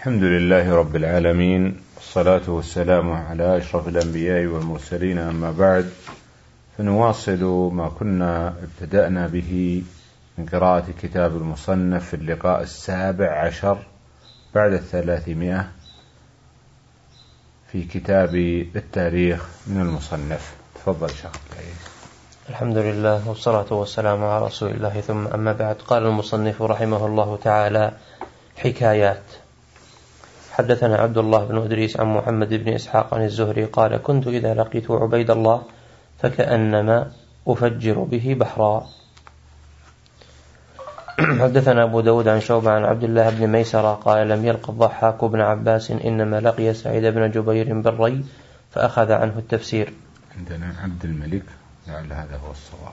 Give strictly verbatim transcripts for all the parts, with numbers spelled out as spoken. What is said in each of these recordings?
الحمد لله رب العالمين، والصلاة والسلام على أشرف الأنبياء والمرسلين، أما بعد، فنواصل ما كنا ابتدأنا به من قراءة كتاب المصنف في اللقاء السابع عشر بعد الثلاثمائة في كتاب التاريخ من المصنف. تفضل شيخ. الحمد لله والصلاة والسلام على رسول الله، ثم أما بعد. قال المصنف رحمه الله تعالى: حكايات. حدثنا عبد الله بن إدريس عن محمد بن إسحاق عن الزهري قال: كنت إذا لقيت عبيد الله فكأنما أفجر به بحرا. حدثنا أبو داود عن شعبة عن عبد الله بن ميسرة قال: لم يلق الضحاك بن عباس، إنما لقي سعيد بن جبير بالري فأخذ عنه التفسير. عندنا عبد الملك، لعل هذا هو الصواب.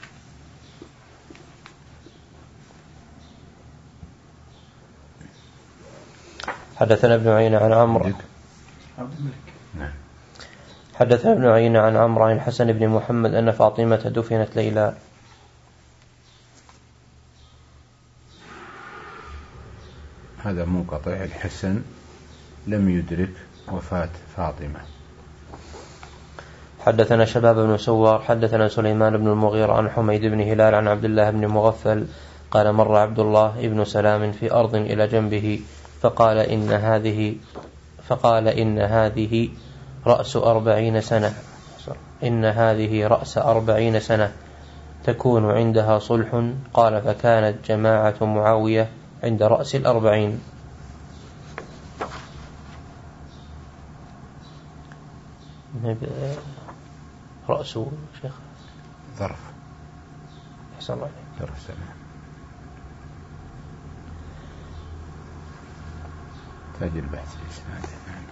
حدثنا ابن عيينة عن عمرو حدثنا ابن عيينة عن عمرو عن الحسن بن محمد أن فاطمة دفنت ليلى. هذا منقطع. الحسن لم يدرك وفاة فاطمة. حدثنا شباب بن سوار حدثنا سليمان بن المغيرة عن حميد بن هلال عن عبد الله بن مغفل قال: مر عبد الله بن سلام في أرض إلى جنبه فقال إن هذه فقال إن هذه رأس أربعين سنة إن هذه رأس أربعين سنة تكون عندها صلح. قال: فكانت جماعة معاوية عند رأس الأربعين. رأس شيخ ظرف. أحسن الله عليك. ظرف سنة. تاج البحث الإسنادي.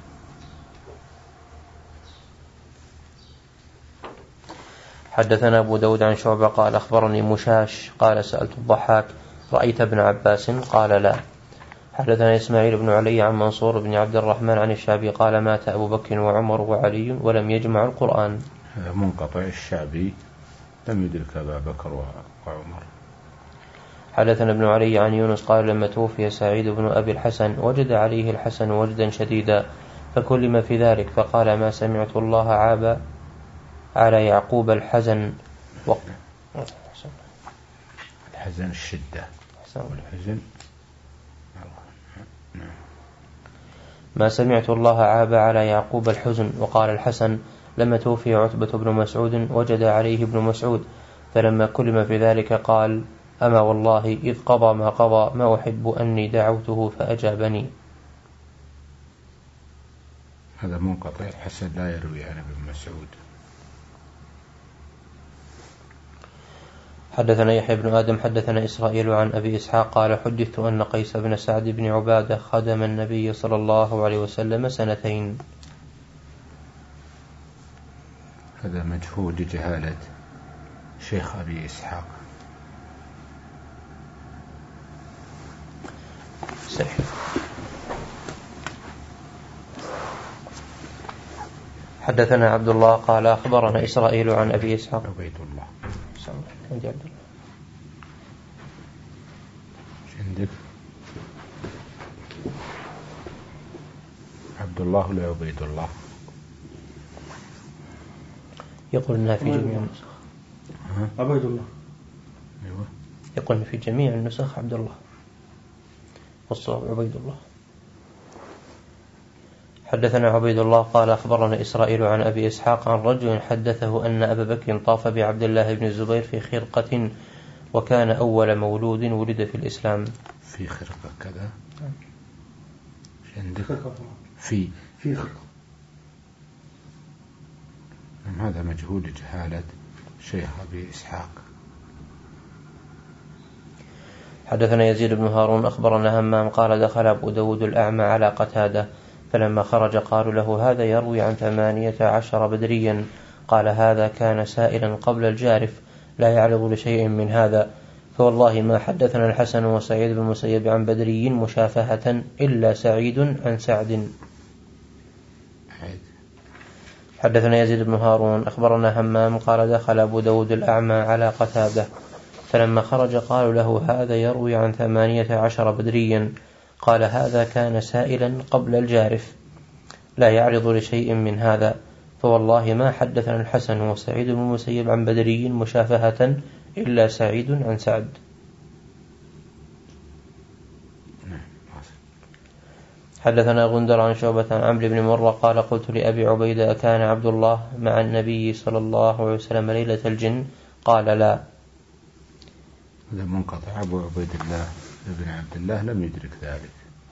حدثنا أبو داود عن شعبة قال: أخبرني مشاش قال: سألت الضحاك: رأيت ابن عباس؟ قال: لا. حدثنا إسماعيل بن علي عن منصور بن عبد الرحمن عن الشعبي قال: مات أبو بكر وعمر وعلي ولم يجمع القرآن. هذا منقطع. الشعبي لم يدرك أبا بكر وعمر. حدثنا ابن علي عن يونس قال: لما توفي سعيد بن أبي الحسن وجد عليه الحسن وجدا شديدا فكلم في ذلك فقال: ما سمعت الله عاب على يعقوب الحزن و... الحزن الشدة والحزن. ما سمعت الله عاب على يعقوب الحزن. وقال الحسن: لما توفي عتبة بن مسعود وجد عليه ابن مسعود فلما كلم في ذلك قال: أما والله إذ قضى ما قضى ما أحب أني دعوته فأجابني. هذا منقطع. الحسن لا يروي عن ابن مسعود. حدثنا يحيى بن آدم حدثنا إسرائيل عن أبي إسحاق قال: حدثت أن قيس بن سعد بن عبادة خدم النبي صلى الله عليه وسلم سنتين. هذا مجهول لجهالة شيخ أبي إسحاق. صحيح. حدثنا عبد الله قال: أخبرنا إسرائيل عن أبي إسحاق. عبيد الله. عندي عبد الله. عندك عبد الله ولا عبيد الله؟ يقول إنها في جميع النسخ. عبيد الله. أيوة. يقول في جميع النسخ عبد الله والصواب عبيد الله. حدثنا عبيد الله قال: أخبرنا إسرائيل عن أبي إسحاق عن رجل حدثه أن أبا بكر طاف بعبد الله بن الزبير في خرقة وكان أول مولود ولد في الإسلام. في خرقة كذا. عندك في في خرقة. هذا مجهول لجهالة شيخ أبي إسحاق. حدثنا يزيد بن هارون أخبرنا همام قال: دخل أبو داود الأعمى على قتادة فلما خرج قالوا له: هذا يروي عن ثمانية عشر بدريا. قال: هذا كان سائلا قبل الجارف لا يعرض لشيء من هذا، فوالله ما حدثنا الحسن وسعيد بن المسيب عن بدري مشافهة إلا سعيد عن سعد. حدثنا يزيد بن هارون أخبرنا همام قال: دخل أبو داود الأعمى على قتادة فلما خرج قالوا له: هذا يروي عن ثمانية عشر بدريا. قال هذا كان سائلا قبل الجارف لا يعرض لشيء من هذا، فوالله ما حدثنا الحسن وسعيد بن المسيب عن بدري مشافهة إلا سعيد عن سعد. حدثنا غندر عن شعبة عن عمرو بن مرة قال قلت لأبي عبيدة كان عبد الله مع النبي صلى الله عليه وسلم ليلة الجن؟ قال لا. هذا منقطع. أبو عبيد الله بن عبد الله لم يدرك ذلك.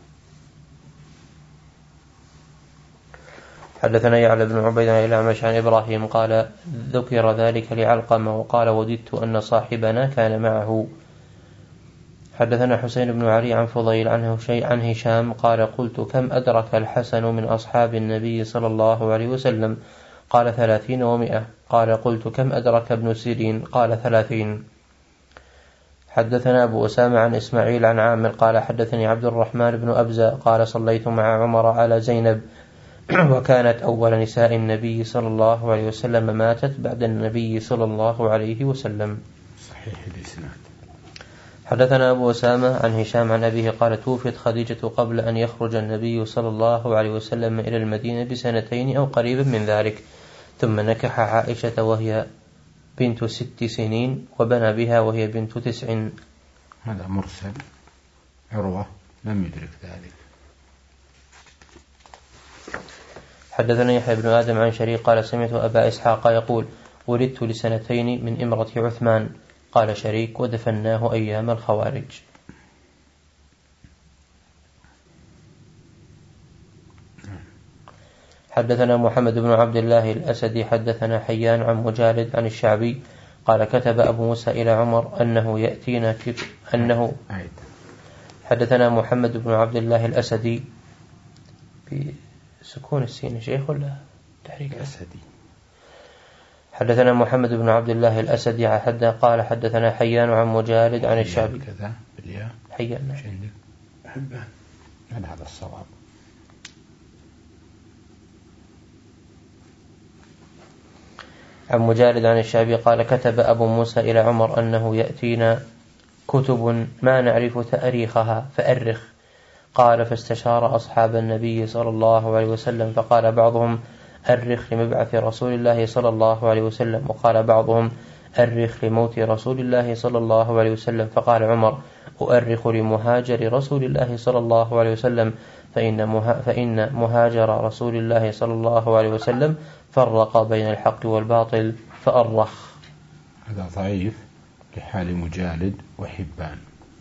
حدثنا يعلى بن عبيد عن الأعمش عن إبراهيم قال ذكر ذلك لعلقمة وقال وددت أن صاحبنا كان معه. حدثنا حسين بن علي عن فضيل عنه شيء عن هشام قال قلت كم أدرك الحسن من أصحاب النبي صلى الله عليه وسلم؟ قال ثلاثين ومئة. قال قلت كم أدرك ابن سيرين؟ قال ثلاثين. حدثنا أبو أسامة عن إسماعيل عن عامر قال حدثني عبد الرحمن بن أبزة قال صليت مع عمر على زينب وكانت أول نساء النبي صلى الله عليه وسلم ماتت بعد النبي صلى الله عليه وسلم. صحيح الإسناد. حدثنا أبو أسامة عن هشام عن أبيه قال توفيت خديجة قبل أن يخرج النبي صلى الله عليه وسلم إلى المدينة بسنتين أو قريبا من ذلك، ثم نكح عائشة وهي بنت ست سنين وبنى بها وهي بنت تسع. هذا مرسل. عروة لم يدرك ذلك. حدثنا يحيى بن آدم عن شريك قال سمعت أبا إسحاق يقول ولدت لسنتين من امرة عثمان. قال شريك ودفناه أيام الخوارج. حدثنا محمد بن عبد الله الأسدي حدثنا حيان عن مجالد عن الشعبي قال كتب أبو موسى إلى عمر أنه يأتينا أنه حدثنا محمد بن عبد الله الأسدي بسكون السين شيخ ولا تحريك الأسدي. حدثنا محمد بن عبد الله الأسدي حد قال حدثنا حيان عن مجالد عن الشعبي كذا بالياء حيان حبان. هذا الصواب. عن مجالد عن الشعبي قال كتب أبو موسى إلى عمر أنه يأتينا كتب ما نعرف تأريخها فأرخ. قال فاستشار أصحاب النبي صلى الله عليه وسلم فقال بعضهم أرخ لمبعث رسول الله صلى الله عليه وسلم، وقال بعضهم أرخ لموت رسول الله صلى الله عليه وسلم. فقال عمر أؤرخ لمهاجر رسول الله صلى الله عليه وسلم فإن, مها فإن مهاجر رسول الله صلى الله عليه وسلم فرق بين الحق والباطل فأرخ. هذا ضعيف لحال مجالد وحبان.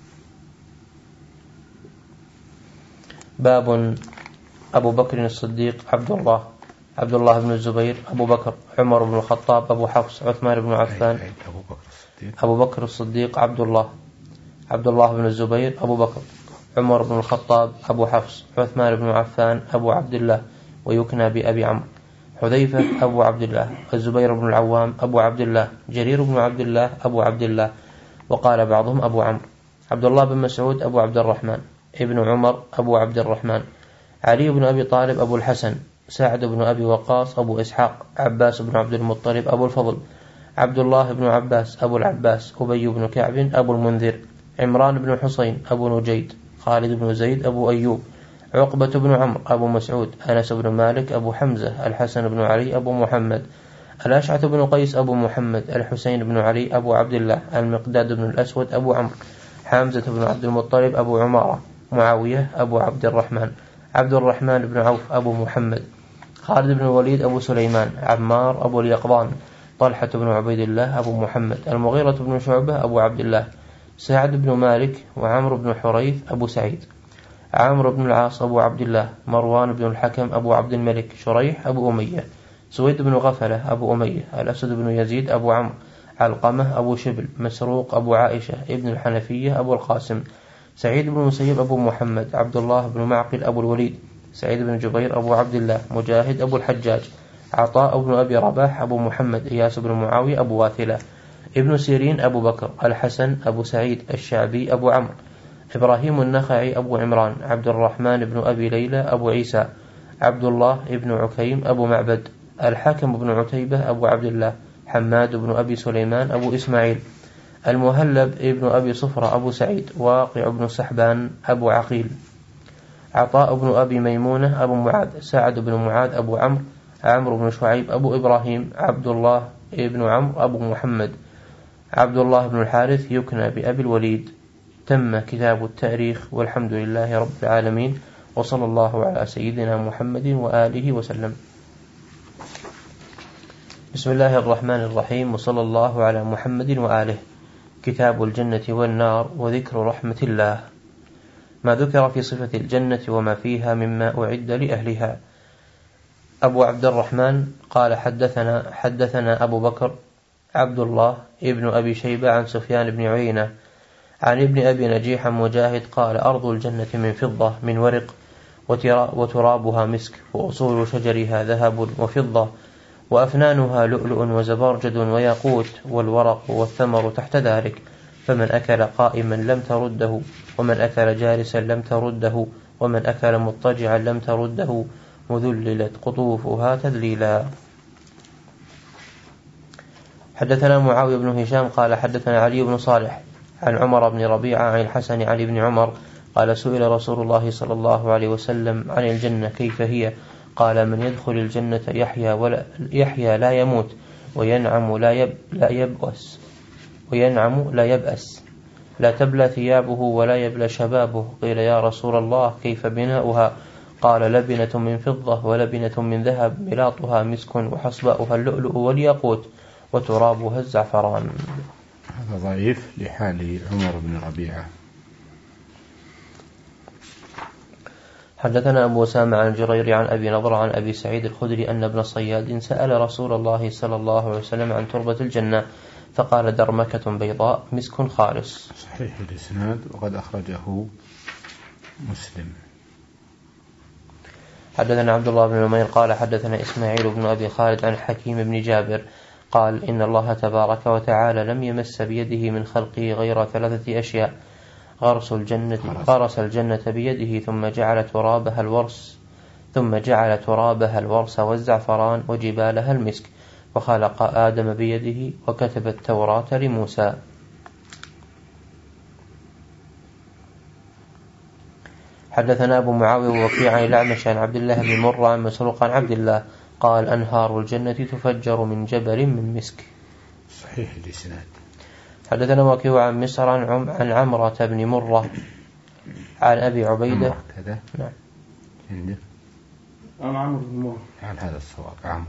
باب أبو بكر الصديق عبد الله عبد الله بن الزبير أبو بكر عمر بن الخطاب أبو حفص عثمان بن عفان. أبو بكر الصديق أبو بكر الصديق عبد الله عبد الله بن الزبير أبو بكر عمر بن الخطاب أبو حفص عثمان بن عفان أبو عبد الله ويكنى بأبي عمرو. حذيفة أبو عبد الله الزبير بن العوام أبو عبد الله جرير بن عبد الله أبو عبد الله وقال بعضهم أبو عمرو. عبد الله بن مسعود أبو عبد الرحمن ابن عمر أبو عبد الرحمن. علي بن أبي طالب أبو الحسن سعد بن أبي وقاص أبو إسحاق عباس بن عبد المطلب أبو الفضل عبد الله بن عباس أبو العباس أبي بن كعب أبو المنذر عمران بن حسين أبو نجيد خالد بن زيد أبو أيوب عقبة بن عمرو أبو مسعود أنس بن مالك أبو حمزة الحسن بن علي أبو محمد الأشعث بن قيس أبو محمد الحسين بن علي أبو عبد الله المقداد بن الأسود أبو عمرو حمزة بن عبد المطلب أبو عمارة معاوية أبو عبد الرحمن عبد الرحمن بن عوف أبو محمد خالد بن الوليد أبو سليمان عمار أبو اليقظان طلحة بن عبيد الله أبو محمد المغيرة بن شعبة أبو عبد الله سعد بن مالك وعمرو بن حريث أبو سعيد عمرو بن العاص أبو عبد الله مروان بن الحكم أبو عبد الملك شريح أبو أمية سويد بن غفلة أبو أمية الأسد بن يزيد أبو عمرو علقمة أبو شبل مسروق أبو عائشة ابن الحنفية أبو القاسم سعيد بن مسيب أبو محمد عبد الله بن معقل أبو الوليد سعيد بن جبير أبو عبد الله مجاهد أبو الحجاج عطاء بن أبي رباح أبو محمد إياس بن معاوية أبو واثلة ابن سيرين أبو بكر الحسن أبو سعيد الشعبي أبو عمرو إبراهيم النخعي أبو عمران عبد الرحمن بن أبي ليلى أبو عيسى عبد الله بن عكيم أبو معبد الحاكم بن عتيبة أبو عبد الله حماد بن أبي سليمان أبو إسماعيل المهلب ابن أبي صفرة أبو سعيد واقع بن سحبان أبو عقيل عطاء بن أبي ميمونة أبو معاذ، سعد بن معاذ أبو عمرو، عمرو بن شعيب أبو إبراهيم، عبد الله بن عمرو أبو محمد، عبد الله بن الحارث يكنى بأبي الوليد. تم كتاب التاريخ، والحمد لله رب العالمين، وصلى الله على سيدنا محمد وآله وسلم. بسم الله الرحمن الرحيم، وصلى الله على محمد وآله. كتاب الجنة والنار وذكر رحمة الله. ما ذكر في صفة الجنة وما فيها مما أعد لأهلها. أبو عبد الرحمن قال حدثنا حدثنا أبو بكر عبد الله ابن أبي شيبة عن سفيان بن عيينة عن ابن أبي نجيح مجاهد قال أرض الجنة من فضة من ورق وترابها مسك وأصول شجرها ذهب وفضة وأفنانها لؤلؤ وزبرجد وياقوت والورق والثمر تحت ذلك، فمن أكل قائما لم ترده، ومن أكل جالسا لم ترده، ومن أكل مضطجعا لم ترده، مذللت قطوفها تذليلا. حدثنا معاوية بن هشام قال حدثنا علي بن صالح عن عمر بن ربيعة عن الحسن عن ابن عمر قال سئل رسول الله صلى الله عليه وسلم عن الجنة كيف هي؟ قال من يدخل الجنة يحيا ولا يحيا لا يموت وينعم لا يب لا يبأس وينعم لا يبأس لا تبلى ثيابه ولا يبلى شبابه. قيل يا رسول الله كيف بناؤها؟ قال لبنة من فضة ولبنة من ذهب ملاطها مسك وحصباؤها اللؤلؤ والياقوت وترابها الزعفران. هذا ضعيف لحال عمر بن ربيعة. حدثنا أبو أسامة عن جرير عن أبي نضر عن أبي سعيد الخدري أن ابن صياد سأل رسول الله صلى الله عليه وسلم عن تربة الجنة فقال درمكة بيضاء مسك خالص. صحيح الإسناد وقد أخرجه مسلم. حدثنا عبد الله بن نمير قال حدثنا إسماعيل بن أبي خالد عن حكيم بن جابر قال إن الله تبارك وتعالى لم يمس بيده من خلقه غير ثلاثة أشياء: غرس الجنة غرس الجنة بيده ثم جعل ترابها الورس ثم جعل ترابها الورس والزعفران وجبالها المسك، وخلق آدم بيده وكتب التوراة لموسى. حدثنا أبو معاوية ووكيع عن الأعمش عن عبد الله بن مرة عن مسروق عن عبد الله قال أنهار الجنة تفجر من جبل من مسك. صحيح الإسناد. حدثنا وكيع عن مصر عن, عن عمرة بن مرة عن أبي عبيدة كذا. نعم. عندك أنا عمرو بن مرة عن هذا الصواب عمرو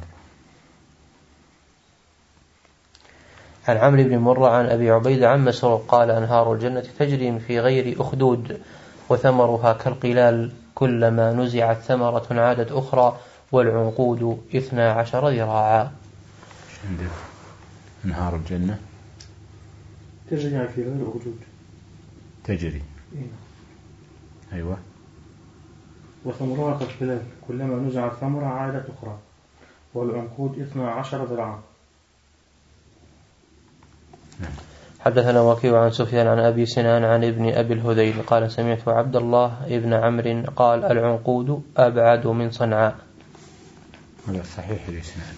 عن عمرو بن مرة عن أبي عبيدة عن مسروق قال أنهار الجنة تجري في غير أخدود وثمرها كالقلال كلما نزعت ثمرة عادت أخرى والعنقود اثنا عشر ذراعا. عندك أنهار الجنة تجري في غير أخدود تجري إيه؟ أيوة. وثمرها كالقلال كلما نزعت ثمرة عادت أخرى والعنقود اثنا عشر ذراعا. نعم. حدثنا وكيع عن سفيان عن أبي سنان عن ابن أبي الهذيل قال سمعت عبد الله ابن عمرو قال العنقود أبعد من صنعاء. هذا صحيح الإسناد.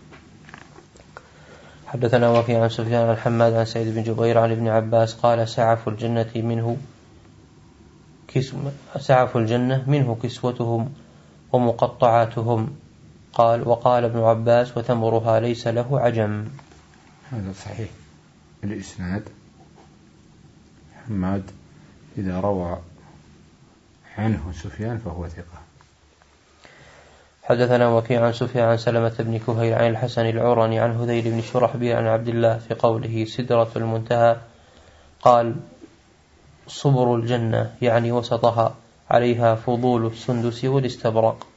حدثنا وكيع عن سفيان عن حماد عن سعيد بن جبير عن ابن عباس قال سعف الجنة منه كسو سعف الجنة منه كسوتهم ومقطعاتهم. قال وقال ابن عباس وثمرها ليس له عجم. هذا صحيح الإسناد. حماد إذا روى عنه سفيان فهو ثقة. حدثنا وكيع عن سفيان عن سلمة بن كهيل عن الحسن العرني عن هذيل بن شرحبيل عن عبد الله في قوله سدرة المنتهى قال صبر الجنة يعني وسطها عليها فضول السندس والاستبرق.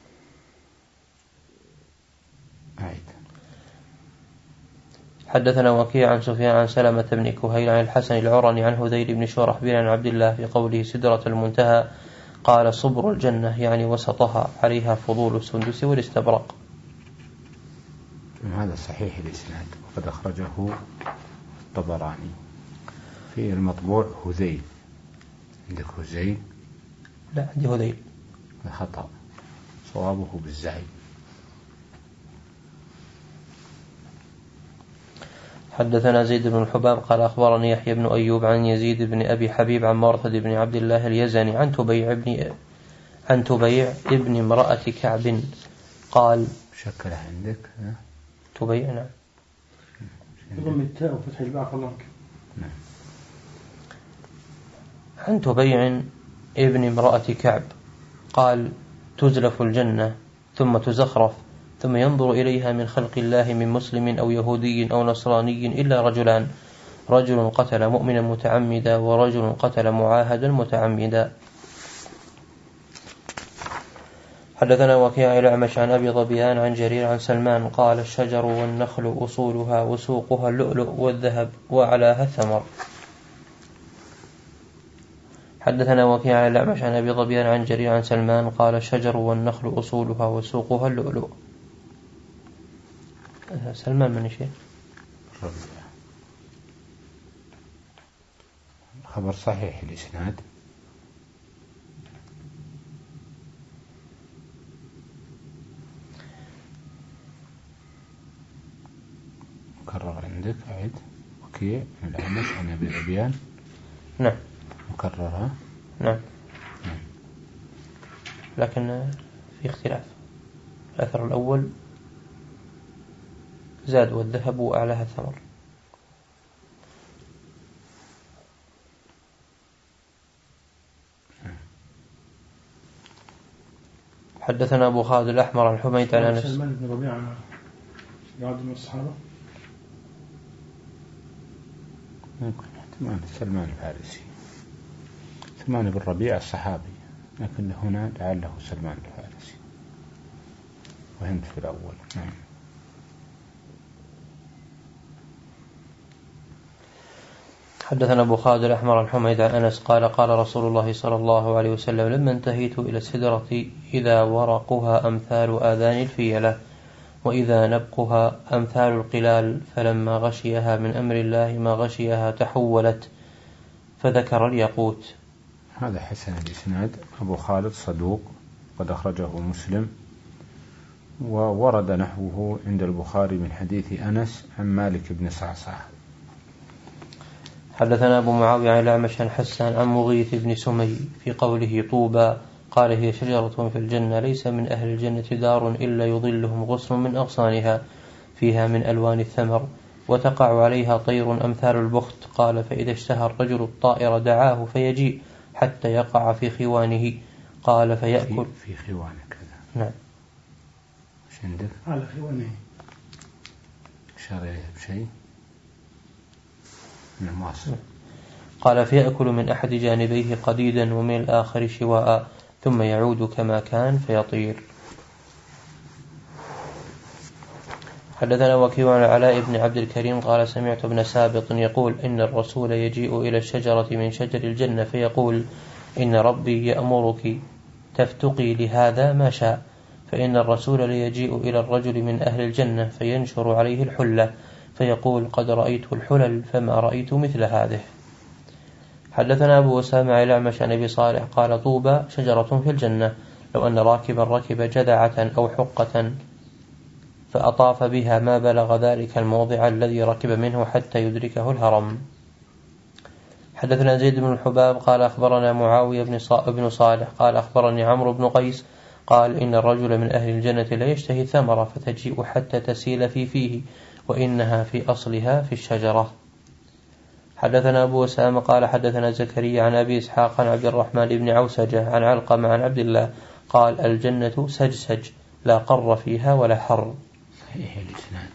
حدثنا وكيع عن سفيان عن سلمة بن كهيل عن الحسن العرني عن هذيل بن شرحبيل عن عبد الله في قوله سدرة المنتهى قال صبر الجنة يعني وسطها عليها فضول السندس والاستبرق. هذا صحيح الإسناد وقد أخرجه الطبراني في المطبوع هذيل. عندك هذيل؟ لا عندي هذيل. خطأ صوابه بالزعي. حدثنا زيد بن الحباب قال أخبرني يحيى بن أيوب عن يزيد بن أبي حبيب عن مرثد بن عبد الله اليزني عن تبيع بن عن تبيع ابن امرأة كعب قال شكله عندك ها؟ تبيع نعم يضم التاء وفتح الباء فلانك نعم. عن تبيع ابن امرأة كعب قال تزلف الجنة ثم تزخرف ثم ينظر إليها من خلق الله من مسلم أو يهودي أو نصراني إلا رجلان، رجل قتل مؤمنا متعمدا ورجل قتل معاهدا متعمدا. حدثنا وكيع الأعمش عن أبي ظبيان عن جرير عن سلمان قال الشجر والنخل أصولها وسوقها اللؤلؤ والذهب وأعلاها الثمر. حدثنا وكيع الأعمش عن أبي ظبيان عن جرير عن سلمان قال الشجر والنخل أصولها وسوقها اللؤلؤ. سلمان من شيء خبر صحيح الإسناد. مكرر عندك أعد وكيع الأعمش عن أبي ظبيان. نعم مكررها. نعم. نعم لكن في اختلاف. الأثر الأول زاد والذهب وأعلاها الثمر. حدثنا أبو خالد الأحمر عن حميد عن أنس. سلمان بن ربيعة يعد من الصحابة. ممكن احتمال سلمان الفارسي. سلمان بن ربيعة الصحابي، لكن هنا لعله سلمان الفارسي وهند في الأول. نعم. حدثنا أبو خالد الأحمر عن حميد عن أنس قال قال رسول الله صلى الله عليه وسلم لما انتهيت إلى السدرة إذا ورقها أمثال آذان الفيلة وإذا نبقها أمثال القلال فلما غشيها من أمر الله ما غشيها تحولت فذكر الياقوت. هذا حسن الإسناد. أبو خالد صدوق قد أخرجه مسلم، وورد نحوه عند البخاري من حديث أنس عن مالك بن صعصع. حدثنا أبو معاوية عن الأعمش عن حسان عن مغيث بن سمي في قوله طوبى قال هي شجرة في الجنة ليس من أهل الجنة دار إلا يظلهم غصن من أغصانها فيها من ألوان الثمر وتقع عليها طير أمثال البخت. قال فإذا اشتهى الرجل الطائر دعاه فيجيء حتى يقع في خوانه. قال فيأكل في خوانه كذا. نعم. ايش عندك؟ على خوانه. شرع بشيء من المواصل. قال فيأكل من أحد جانبيه قديدا ومن الآخر شواء ثم يعود كما كان فيطير. حدثنا وكيع عن العلاء بن عبد الكريم قال سمعت ابن سابط يقول إن الرسول يجيء إلى الشجرة من شجر الجنة فيقول إن ربي يأمرك تفتقي لهذا ما شاء، فإن الرسول ليجيء إلى الرجل من أهل الجنة فينشر عليه الحلة فيقول قد رأيت الحلل فما رأيت مثل هذه. حدثنا أبو أسامة الأعمش عن أبي صالح قال طوبى شجرة في الجنة لو أن راكبا ركب جذعة أو حقة فأطاف بها ما بلغ ذلك الموضع الذي ركب منه حتى يدركه الهرم. حدثنا زيد بن الحباب قال أخبرنا معاوية بن صالح قال أخبرني عمرو بن قيس قال إن الرجل من أهل الجنة لا يشتهي ثمرة فتجيء حتى تسيل في فيه وإنها في أصلها في الشجرة. حدثنا أبو أسامة قال حدثنا زكريا عن أبي إسحاق عن عبد الرحمن بن عوسجة عن علقمة عن عبد الله قال الجنة سجسج لا قر فيها ولا حر. صحيح الإسناد.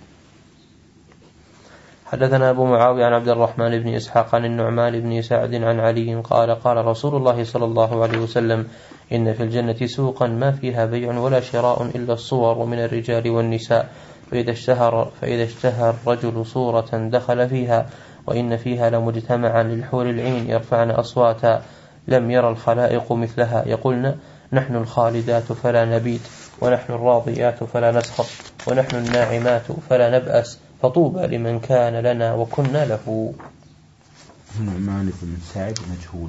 حدثنا أبو معاوية عن عبد الرحمن بن إسحاق عن النعمان بن سعد عن علي قال قال رسول الله صلى الله عليه وسلم إن في الجنة سوقا ما فيها بيع ولا شراء إلا الصور من الرجال والنساء فإذا اشتهر, فإذا اشتهى الرجل صورة دخل فيها وإن فيها لمجتمعا للحور العين يرفعن أصواتا لم يرى الخلائق مثلها يقولن نحن الخالدات فلا نبيت ونحن الراضيات فلا نسخط ونحن الناعمات فلا نبأس فطوبى لمن كان لنا وكنا له. النعمان بن سعد مجهول.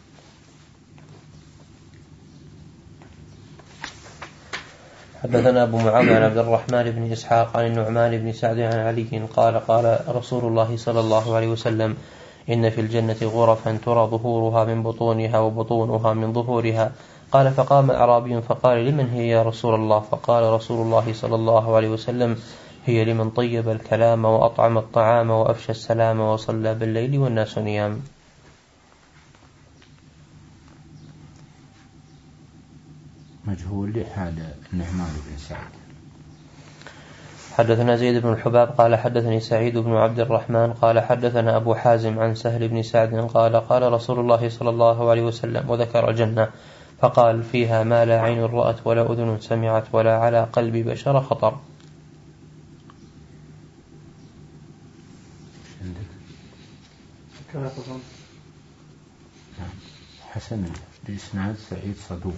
حدثنا أبو معاوية عن عبد الرحمن بن إسحاق عن النعمان بن سعد عن علي قال قال رسول الله صلى الله عليه وسلم إن في الجنة غرفا ترى ظهورها من بطونها وبطونها من ظهورها قال فقام أعرابي فقال لمن هي يا رسول الله؟ فقال رسول الله صلى الله عليه وسلم هي لمن طيب الكلام وأطعم الطعام وأفشى السلام وصلى بالليل والناس نيام. مجهول لحال النعمان بن سعد. حدثنا زيد بن الحباب قال حدثني سعيد بن عبد الرحمن قال حدثنا أبو حازم عن سهل بن سعد قال قال رسول الله صلى الله عليه وسلم وذكر الجنة فقال فيها ما لا عين رأت ولا أذن سمعت ولا على قلب بشر خطر. حسن الإسناد سعيد صدوق.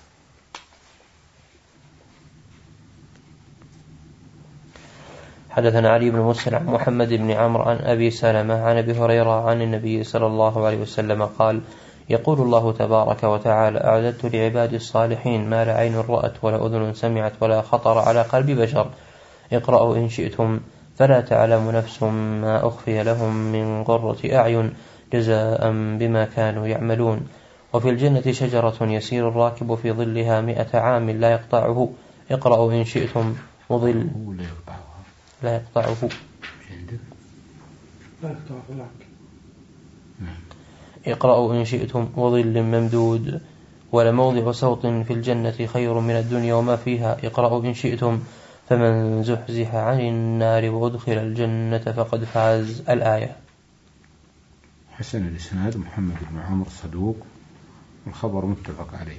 حدثنا علي بن مسلم عن محمد بن عمرو عن أبي سلمة عن أبي هريرة عن النبي صلى الله عليه وسلم قال يقول الله تبارك وتعالى أعددت لعبادي الصالحين ما لا عين رأت ولا أذن سمعت ولا خطر على قلب بشر اقرأوا إن شئتم فلا تعلم نفس ما أخفي لهم من قرة أعين جزاء بما كانوا يعملون. وفي الجنة شجرة يسير الراكب في ظلها مئة عام لا يقطعه اقرأوا إن شئتم وظل لا يقطعه اقرأوا إن شئتم وظل ممدود ولموضع صوت في الجنة خير من الدنيا وما فيها اقرأوا إن شئتم فمن زحزح عن النار وأدخل الجنة فقد فاز. الآية. حسن الإسناد محمد بن عمرو صدوق والخبر متفق عليه.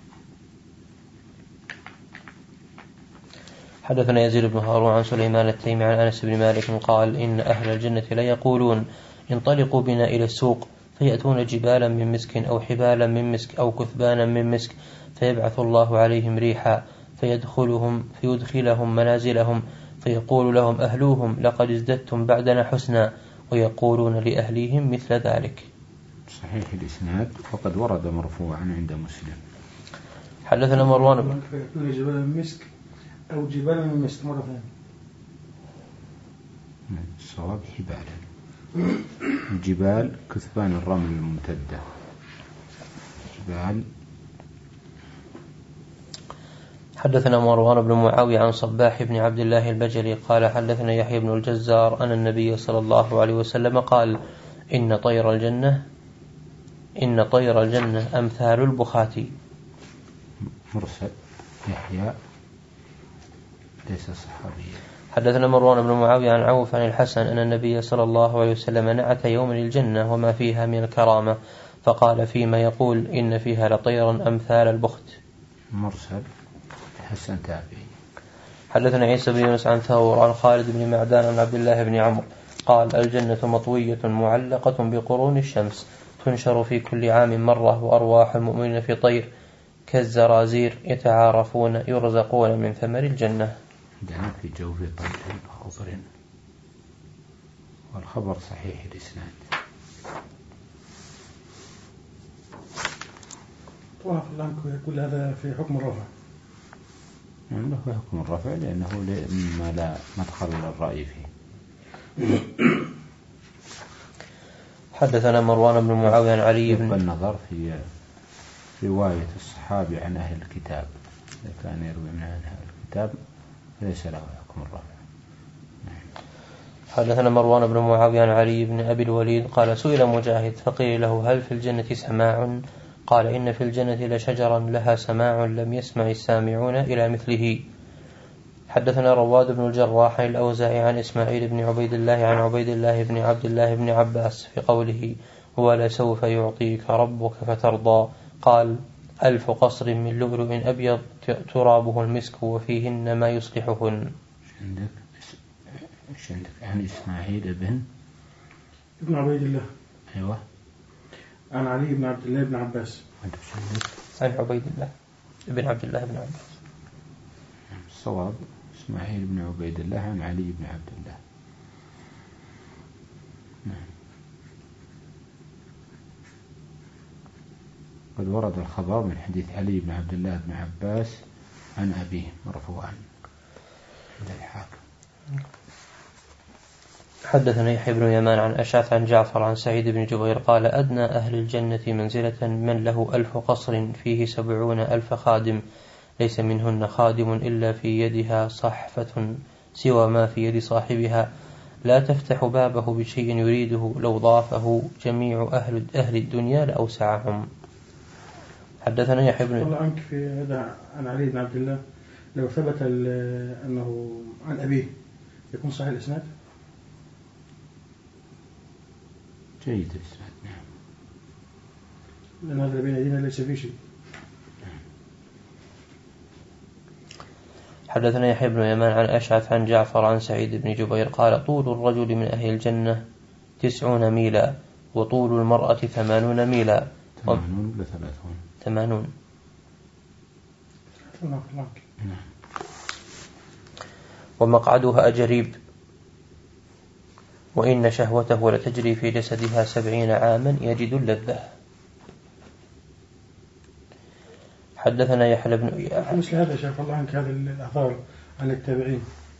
حدثنا يزيد بن هارون عن سليمان التيمي عن أنس بن مالك قال إن أهل الجنة لا يقولون انطلقوا بنا إلى السوق فيأتون جبالا من مسك أو حبالا من مسك أو كثبانا من مسك فيبعث الله عليهم ريحا فيدخلهم فيدخلهم منازلهم فيقول لهم أهلوهم لقد ازددتم بعدنا حسنا ويقولون لأهليهم مثل ذلك. صحيح الإسناد وقد ورد مرفوعا عند مسلم. حدثنا مروان بن فيأتون جبالا من مسك أو جبالا من مسك مرة ثانية. الصواب حبالا. الجبال كثبان الرمل الممتدة. جبال. حدثنا مروان بن معاوية عن صباح بن عبد الله البجلي قال حدثنا يحيى بن الجزار أن النبي صلى الله عليه وسلم قال إن طير الجنة إن طير الجنة أمثال البخاتي. مرسل يحيى ليس صحابيا. حدثنا مروان بن معاوية عن عوف عن الحسن أن النبي صلى الله عليه وسلم نعت يوما الجنة وما فيها من الكرامة فقال فيما يقول إن فيها لطيرا أمثال البخت. مرسل حسن تابعي. حدثنا عيسى بن يونس عن ثور عن خالد بن معدان عن عبد الله بن عمرو قال الجنة مطوية معلقة بقرون الشمس تنشر في كل عام مرة وأرواح المؤمنين في طير كالزرازير يتعارفون يرزقون من ثمر الجنة. دعنا في جوف طير خضر والخبر صحيح الإسناد. طبعا في الآن كل هذا في حكم الرفع. يعني له حكم الرفع لأنه مما لا مدخل للرأي فيه. حدثنا مروان بن معاوية عن علي بن النظر في رواية الصحابي عن أهل الكتاب إذا كان يروي من أهل الكتاب ليس له حكم الرفع. حدثنا مروان بن معاوية عن علي بن أبي الوليد قال سئل مجاهد فقيل له هل في الجنة سماع؟ قال إن في الجنة لشجرا لها سماع لم يسمع السامعون إلى مثله. حدثنا رواد بن الجراح عن الأوزاعي عن إسماعيل بن عبيد الله عن عبيد الله بن عبد الله بن عباس في قوله ولسوف يعطيك ربك فترضى قال ألف قصر من لؤلؤ أبيض ترابه المسك وفيهن ما يصلحهن. عندك عندك عن إسماعيل بن ابن عبيد الله. أيوة. عن علي بن عبد الله بن عباس. عن عبيد الله بن عبد الله بن عباس. الصواب إسماعيل بن عبيد الله عن علي بن عبد الله. نعم. قد ورد الخبر من حديث علي بن عبد الله بن عباس عن أبيه مرفوعا عند الحاكم. حدثنا يحيى بن يمان عن أشعث عن جعفر عن سعيد بن جبير قال أدنى أهل الجنة منزلة من له ألف قصر فيه سبعون ألف خادم ليس منهن خادم إلا في يدها صحفة سوى ما في يد صاحبها لا تفتح بابه بشيء يريده لو ضافه جميع أهل, أهل الدنيا لأوسعهم. حدثنا يحيى بن الله عنك في هذا عن علي بن عبد الله لو ثبت أنه عن أبيه يكون صحيح الإسناد؟ جيد الإسناد نعم، لأن هذا بين أيدينا ليس فيه شيء. حدثنا يحيى بن يمان عن أشعث عن جعفر عن سعيد بن جبير قال طول الرجل من أهل الجنة تسعون ميلا وطول المرأة ثمانون ميلا. ثمانون لثلاثون ثمانون. ومقعدها أجريب وإن شهوته لتجري في جسدها سبعين عاما يجد اللذة. حدثنا يحيى بن مثل هذا شاف الله عنك هذه الآثار عن التابعين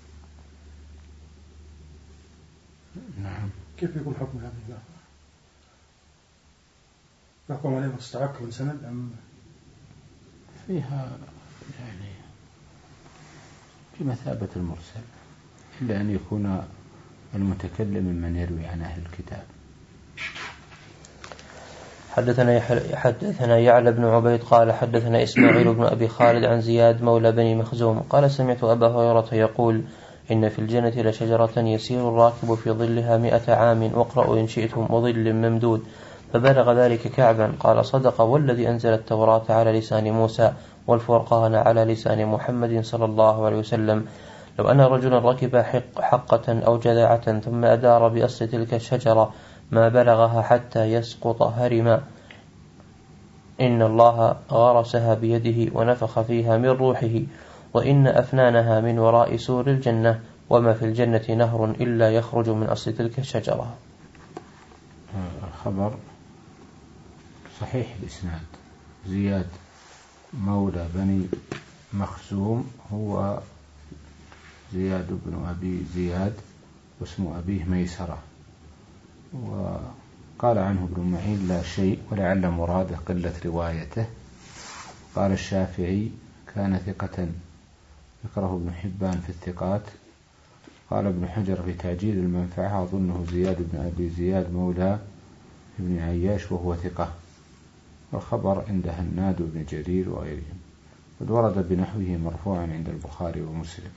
نعم كيف يكون حكم هذه الآثار؟ يحكم عليها مستعق من سند أم فيها يعني بمثابة المرسل إلا أن يكون المتكلم ممن يروي عن أهل الكتاب. حدثنا حدثنا يعلى بن عبيد قال حدثنا إسماعيل بن أبي خالد عن زياد مولى بني مخزوم قال سمعت أبا هريرة يقول إن في الجنة لشجرة يسير الراكب في ظلها مئة عام واقرأوا إن شئتم وظل ممدود فبلغ ذلك كعبا قال صدق والذي أنزل التوراة على لسان موسى والفرقان على لسان محمد صلى الله عليه وسلم لو أن رجلا ركب حق حقة أو جذعة ثم أدار بأصل تلك الشجرة ما بلغها حتى يسقط هرما إن الله غرسها بيده ونفخ فيها من روحه وإن أفنانها من وراء سور الجنة وما في الجنة نهر إلا يخرج من أصل تلك الشجرة. الخبر صحيح الإسناد. زياد مولى بني مخزوم هو زياد بن أبي زياد واسم أبيه ميسرة، وقال عنه ابن معين لا شيء ولعل مراده قلة روايته. قال الشافعي كان ثقة ذكره ابن حبان في الثقات. قال ابن حجر في تعجيل المنفعة أظنه زياد بن أبي زياد مولى ابن عياش وهو ثقة. والخبر عند هناد بن جرير وغيرهم، قد ورد بنحوه مرفوعا عند البخاري ومسلم.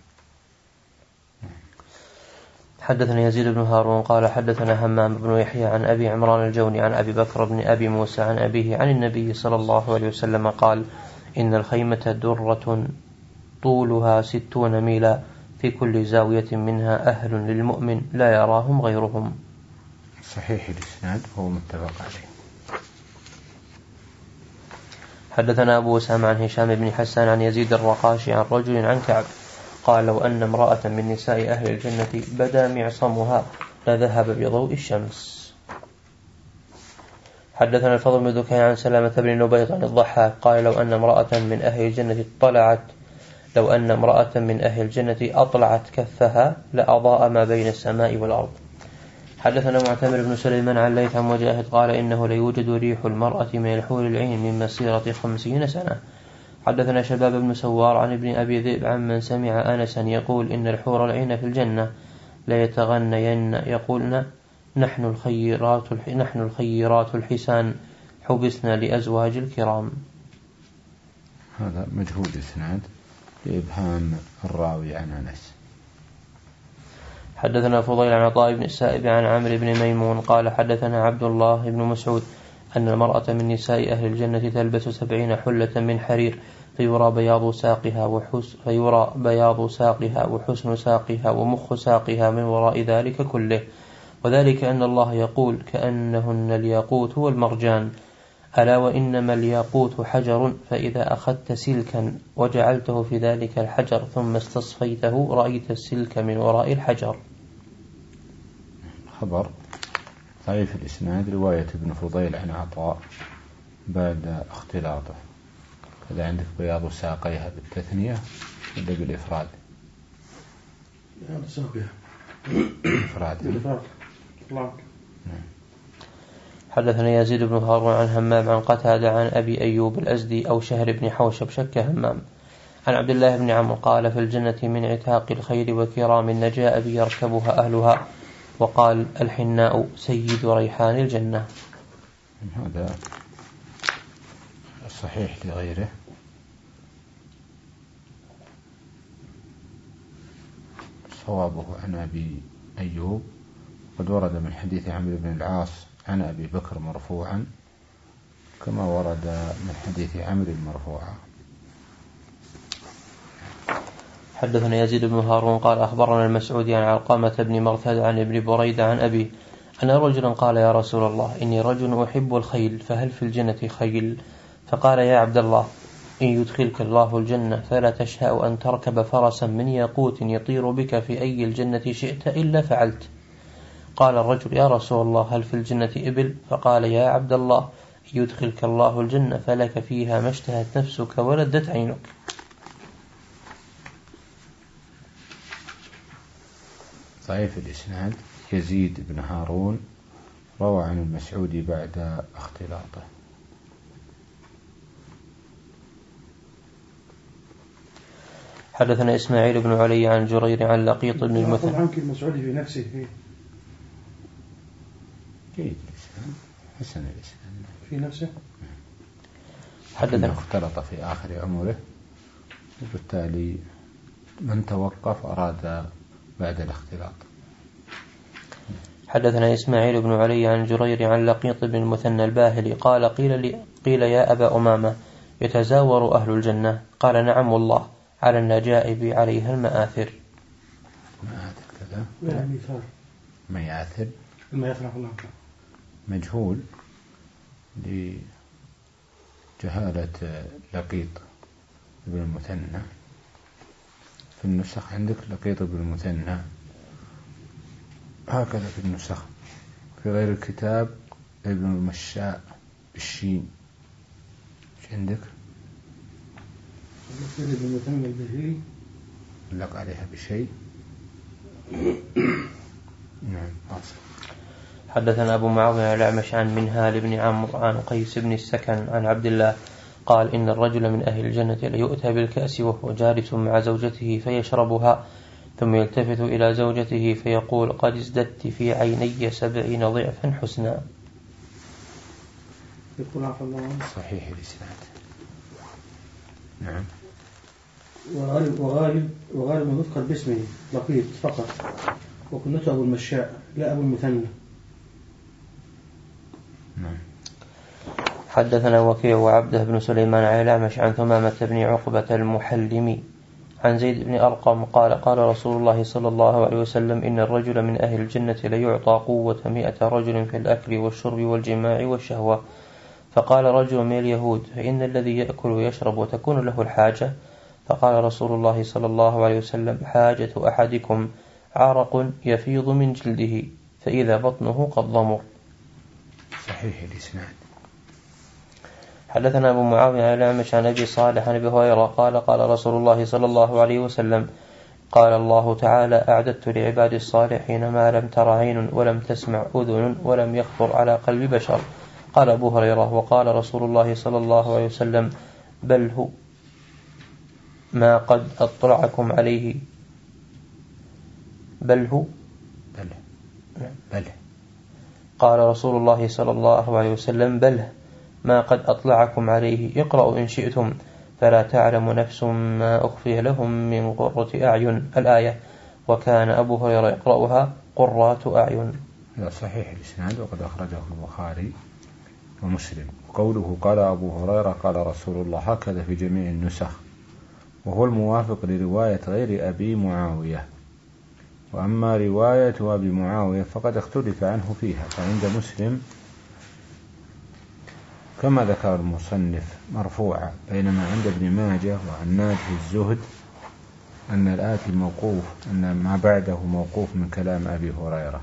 حدثنا يزيد بن هارون قال حدثنا همام بن يحيى عن أبي عمران الجوني عن أبي بكر بن أبي موسى عن أبيه عن النبي صلى الله عليه وسلم قال إن الخيمة درة طولها ستون ميلا في كل زاوية منها أهل للمؤمن لا يراهم غيرهم. صحيح الإسناد هو متفق عليه. حدثنا أبو أسامة عن هشام بن حسان عن يزيد الرقاشي عن رجل عن كعب قال لو أن امرأة من نساء أهل الجنة بدا معصمها لذهب بضوء الشمس. حدثنا الفضل بن ذكيان عن سلامة بن نبيط عن الضحاك قال لو أن امرأة من أهل الجنة اطلعت لو أن امرأة من أهل الجنة أطلعت كفها لأضاء ما بين السماء والأرض. حدثنا معتمر بن سليمان عن ليث عن مجاهد قال إنه ليوجد ريح المرأة من الحور العين من مسيرة خمسين سنة. حدثنا شباب بن سوار عن ابن أبي ذئب عن من سمع أنسا يقول إن الحور العين في الجنة لا يتغنين يقولن نحن الخيرات نحن الخيرات الحسان حبسنا لأزواج الكرام. هذا مجهول إسناد لإبهام الراوي عن أنس. حدثنا فضيل عن عطاء بن السائب عن عمرو بن ميمون قال حدثنا عبد الله بن مسعود أن المرأة من نساء أهل الجنة تلبس سبعين حلة من حرير فيرى بياض ساقها وحسن فيرى بياض ساقها وحسن ساقها ومخ ساقها من وراء ذلك كله، وذلك أن الله يقول كأنهن الياقوت والمرجان ألا وإنما الياقوت حجر فإذا أخذت سلكا وجعلته في ذلك الحجر ثم استصفيته رأيت السلك من وراء الحجر. خبر ضعيف الإسناد رواية ابن فضيل عن عطاء بعد اختلاطه. إذا عندك بياض ساقيها بالتثنية ولا بالإفراد؟ بياض ساقيها إفراد. حدثنا يزيد بن هارون عن همام عن قتادة عن أبي أيوب الأزدي أو شهر بن حوشب شك همام عن عبد الله بن عمرو قال في الجنة من عتاق الخير وكرام النجاء يركبها أهلها، وقال الحناء سيد ريحان الجنة. هذا صحيح لغيره. صوابه عن أبي أيوب قد ورد من حديث عمرو بن العاص عن أبي بكر مرفوعا كما ورد من حديث عمرو مرفوعا. حدثنا يزيد بن هارون قال أخبرنا المسعودي عن علقمة بن مرثد عن ابن بريدة عن أبي أن رجلا قال يا رسول الله إني رجل أحب الخيل فهل في الجنة خيل؟ فقال يا عبد الله إن يدخلك الله الجنة فلا تشاء أن تركب فرسا من ياقوت يطير بك في أي الجنة شئت إلا فعلت. قال الرجل يا رسول الله هل في الجنة إبل؟ فقال يا عبد الله إن يدخلك الله الجنة فلك فيها ما اشتهت نفسك ولدت عينك. ضعيف الإسناد. يزيد بن هارون روى عن المسعودي بعد اختلاطه. حدثنا إسماعيل بن علي عن جرير عن لقيط بن المثنى. عنك المسعودي في نفسه فيه جيد الإسناد حسن الإسناد في نفسه. حدثنا اختلط في آخر عمره وبالتالي من توقف أراد بعد الاختلاط. حدثنا إسماعيل بن علي عن جرير عن لقيط بن المثنى الباهلي قال قيل, لي قيل يا أبا أمامة يتزاور أهل الجنة؟ قال نعم والله على النجائب عليها المآثر. مآثر كذا مآثر مآثر مجهول لجهالة لقيط بن المثنى. في النسخ عندك لقيط بن المثنى هكذا في النسخ، في غير الكتاب ابن المشاء بالشين. ايش عندك؟ ابن المثنى البهلي لق عليها بشيء. نعم. حدثنا أبو معاوية الأعمش عن منهال بن عمرو عن قيس بن السكن عن عبد الله قال إن الرجل من أهل الجنة ليؤتى بالكأس وهو جالس مع زوجته فيشربها ثم يلتفت إلى زوجته فيقول قد ازددت في عيني سبعين ضعفا حسنا. صحيح الإسناد. نعم. وغالب وغالب وغالب يذكر باسمه لقيط فقط وكنته أبو المشاء لا أبو المثنى. نعم. حدثنا وكيع وعبده بن سليمان عن الأعمش عن ثمامة بن عقبة المحلمي عن زيد بن أرقم قال قال رسول الله صلى الله عليه وسلم إن الرجل من أهل الجنة ليعطى قوة مئة رجل في الأكل والشرب والجماع والشهوة. فقال رجل من اليهود فإن الذي يأكل ويشرب وتكون له الحاجة؟ فقال رسول الله صلى الله عليه وسلم حاجة أحدكم عرق يفيض من جلده فإذا بطنه قد ضمر. صحيح الإسناد. حدثنا أبو معاوية عن الأعمش عن أبي صالح عن أبي هريرة قال قال رسول الله صلى الله عليه وسلم قال الله تعالى أعددت لعبادي الصالحين ما لم تر عين ولم تسمع أذن ولم يخطر على قلب بشر. قال أبو هريرة وقال رسول الله صلى الله عليه وسلم بل هو ما قد أطلعكم عليه بل هو بل بل قال رسول الله صلى الله عليه وسلم بل ما قد أطلعكم عليه اقرأوا إن شئتم فلا تعلم نفس ما أخفي لهم من قرة أعين الآية. وكان أبو هريرة يقرأها قرات أعين. هذا صحيح الإسناد وقد أخرجه البخاري ومسلم. قوله قال أبو هريرة قال رسول الله هكذا في جميع النسخ، وهو الموافق لرواية غير أبي معاوية. وأما رواية أبي معاوية فقد اختلف عنه فيها، فعند مسلم كما ذكر المصنف مرفوعة، بينما عند ابن ماجه وعناد في الزهد أن الآتي موقوف، أن ما بعده موقوف من كلام أبي هريرة.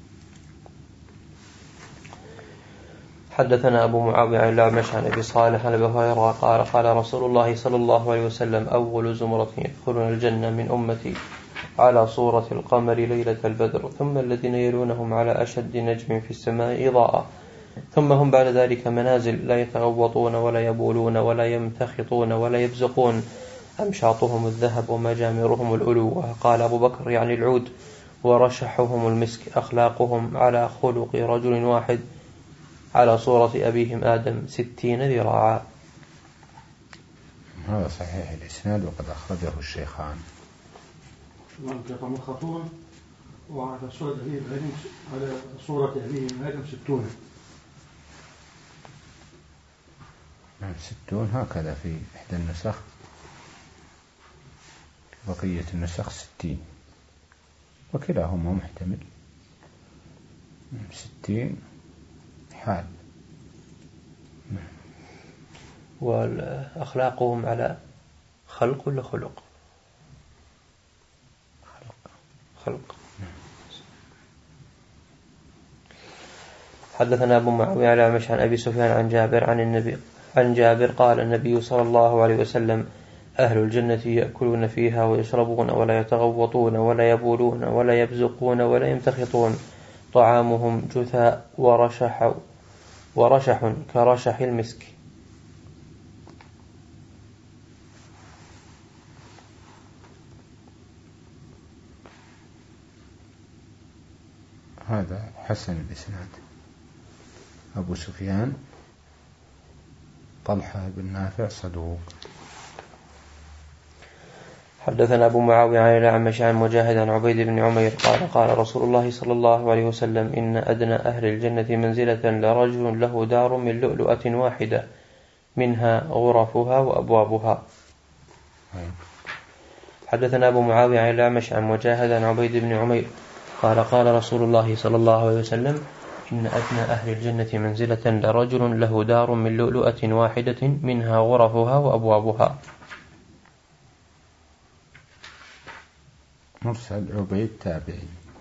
حدثنا أبو معاوية عن الأعمش عن أبي صالح عن أبي هريرة قال قال رسول الله صلى الله عليه وسلم أول زمرة يدخلون الجنة من أمتي على صورة القمر ليلة البدر، ثم الذين يلونهم على أشد نجم في السماء إضاءة، ثم هم بعد ذلك منازل لا يتغوطون ولا يبولون ولا يمتخطون ولا يبزقون، أمشاطهم الذهب ومجامرهم الألوة. قال أبو بكر يعني العود. ورشحهم المسك، أخلاقهم على خلق رجل واحد على صورة أبيهم آدم ستين ذراعا. هذا صحيح الإسناد وقد أخرجه الشيخان. مخطون وعلى صورة أبيهم آدم على صورة أبيهم آدم ستون. نعم ستون هكذا في إحدى النسخ، بقية النسخ ستين، وكلاهما محتمل. ستين حال. والأخلاقهم على خلق ولا خلق؟ خلق. خلق. حدثنا أبو معاوية على الأعمش عن أبي سفيان عن جابر عن النبي عن جابر قال النبي صلى الله عليه وسلم: أهل الجنة يأكلون فيها ويشربون ولا يتغوطون ولا يبولون ولا يبزقون ولا يمتخطون، طعامهم جثاء ورشح ورشح كرشح المسك. هذا حسن الإسناد. أبو سفيان طلحة بن نافع صدوق. حدثنا أبو معاوية عن الأعمش عن مجاهد عن عبيد بن عمير قال قال رسول الله صلى الله عليه وسلم: إن أدنى أهل الجنة منزلة لرجل له دار من لؤلؤة واحدة منها غرفها وأبوابها. حدثنا أبو معاوية عن الأعمش عن مجاهد عن عبيد بن عمير قال قال رسول الله صلى الله عليه وسلم: إن أدنى أهل الجنة منزلة لرجل له دار من لؤلؤة واحدة منها غرفها وأبوابها. مرسل عبيد تابعي.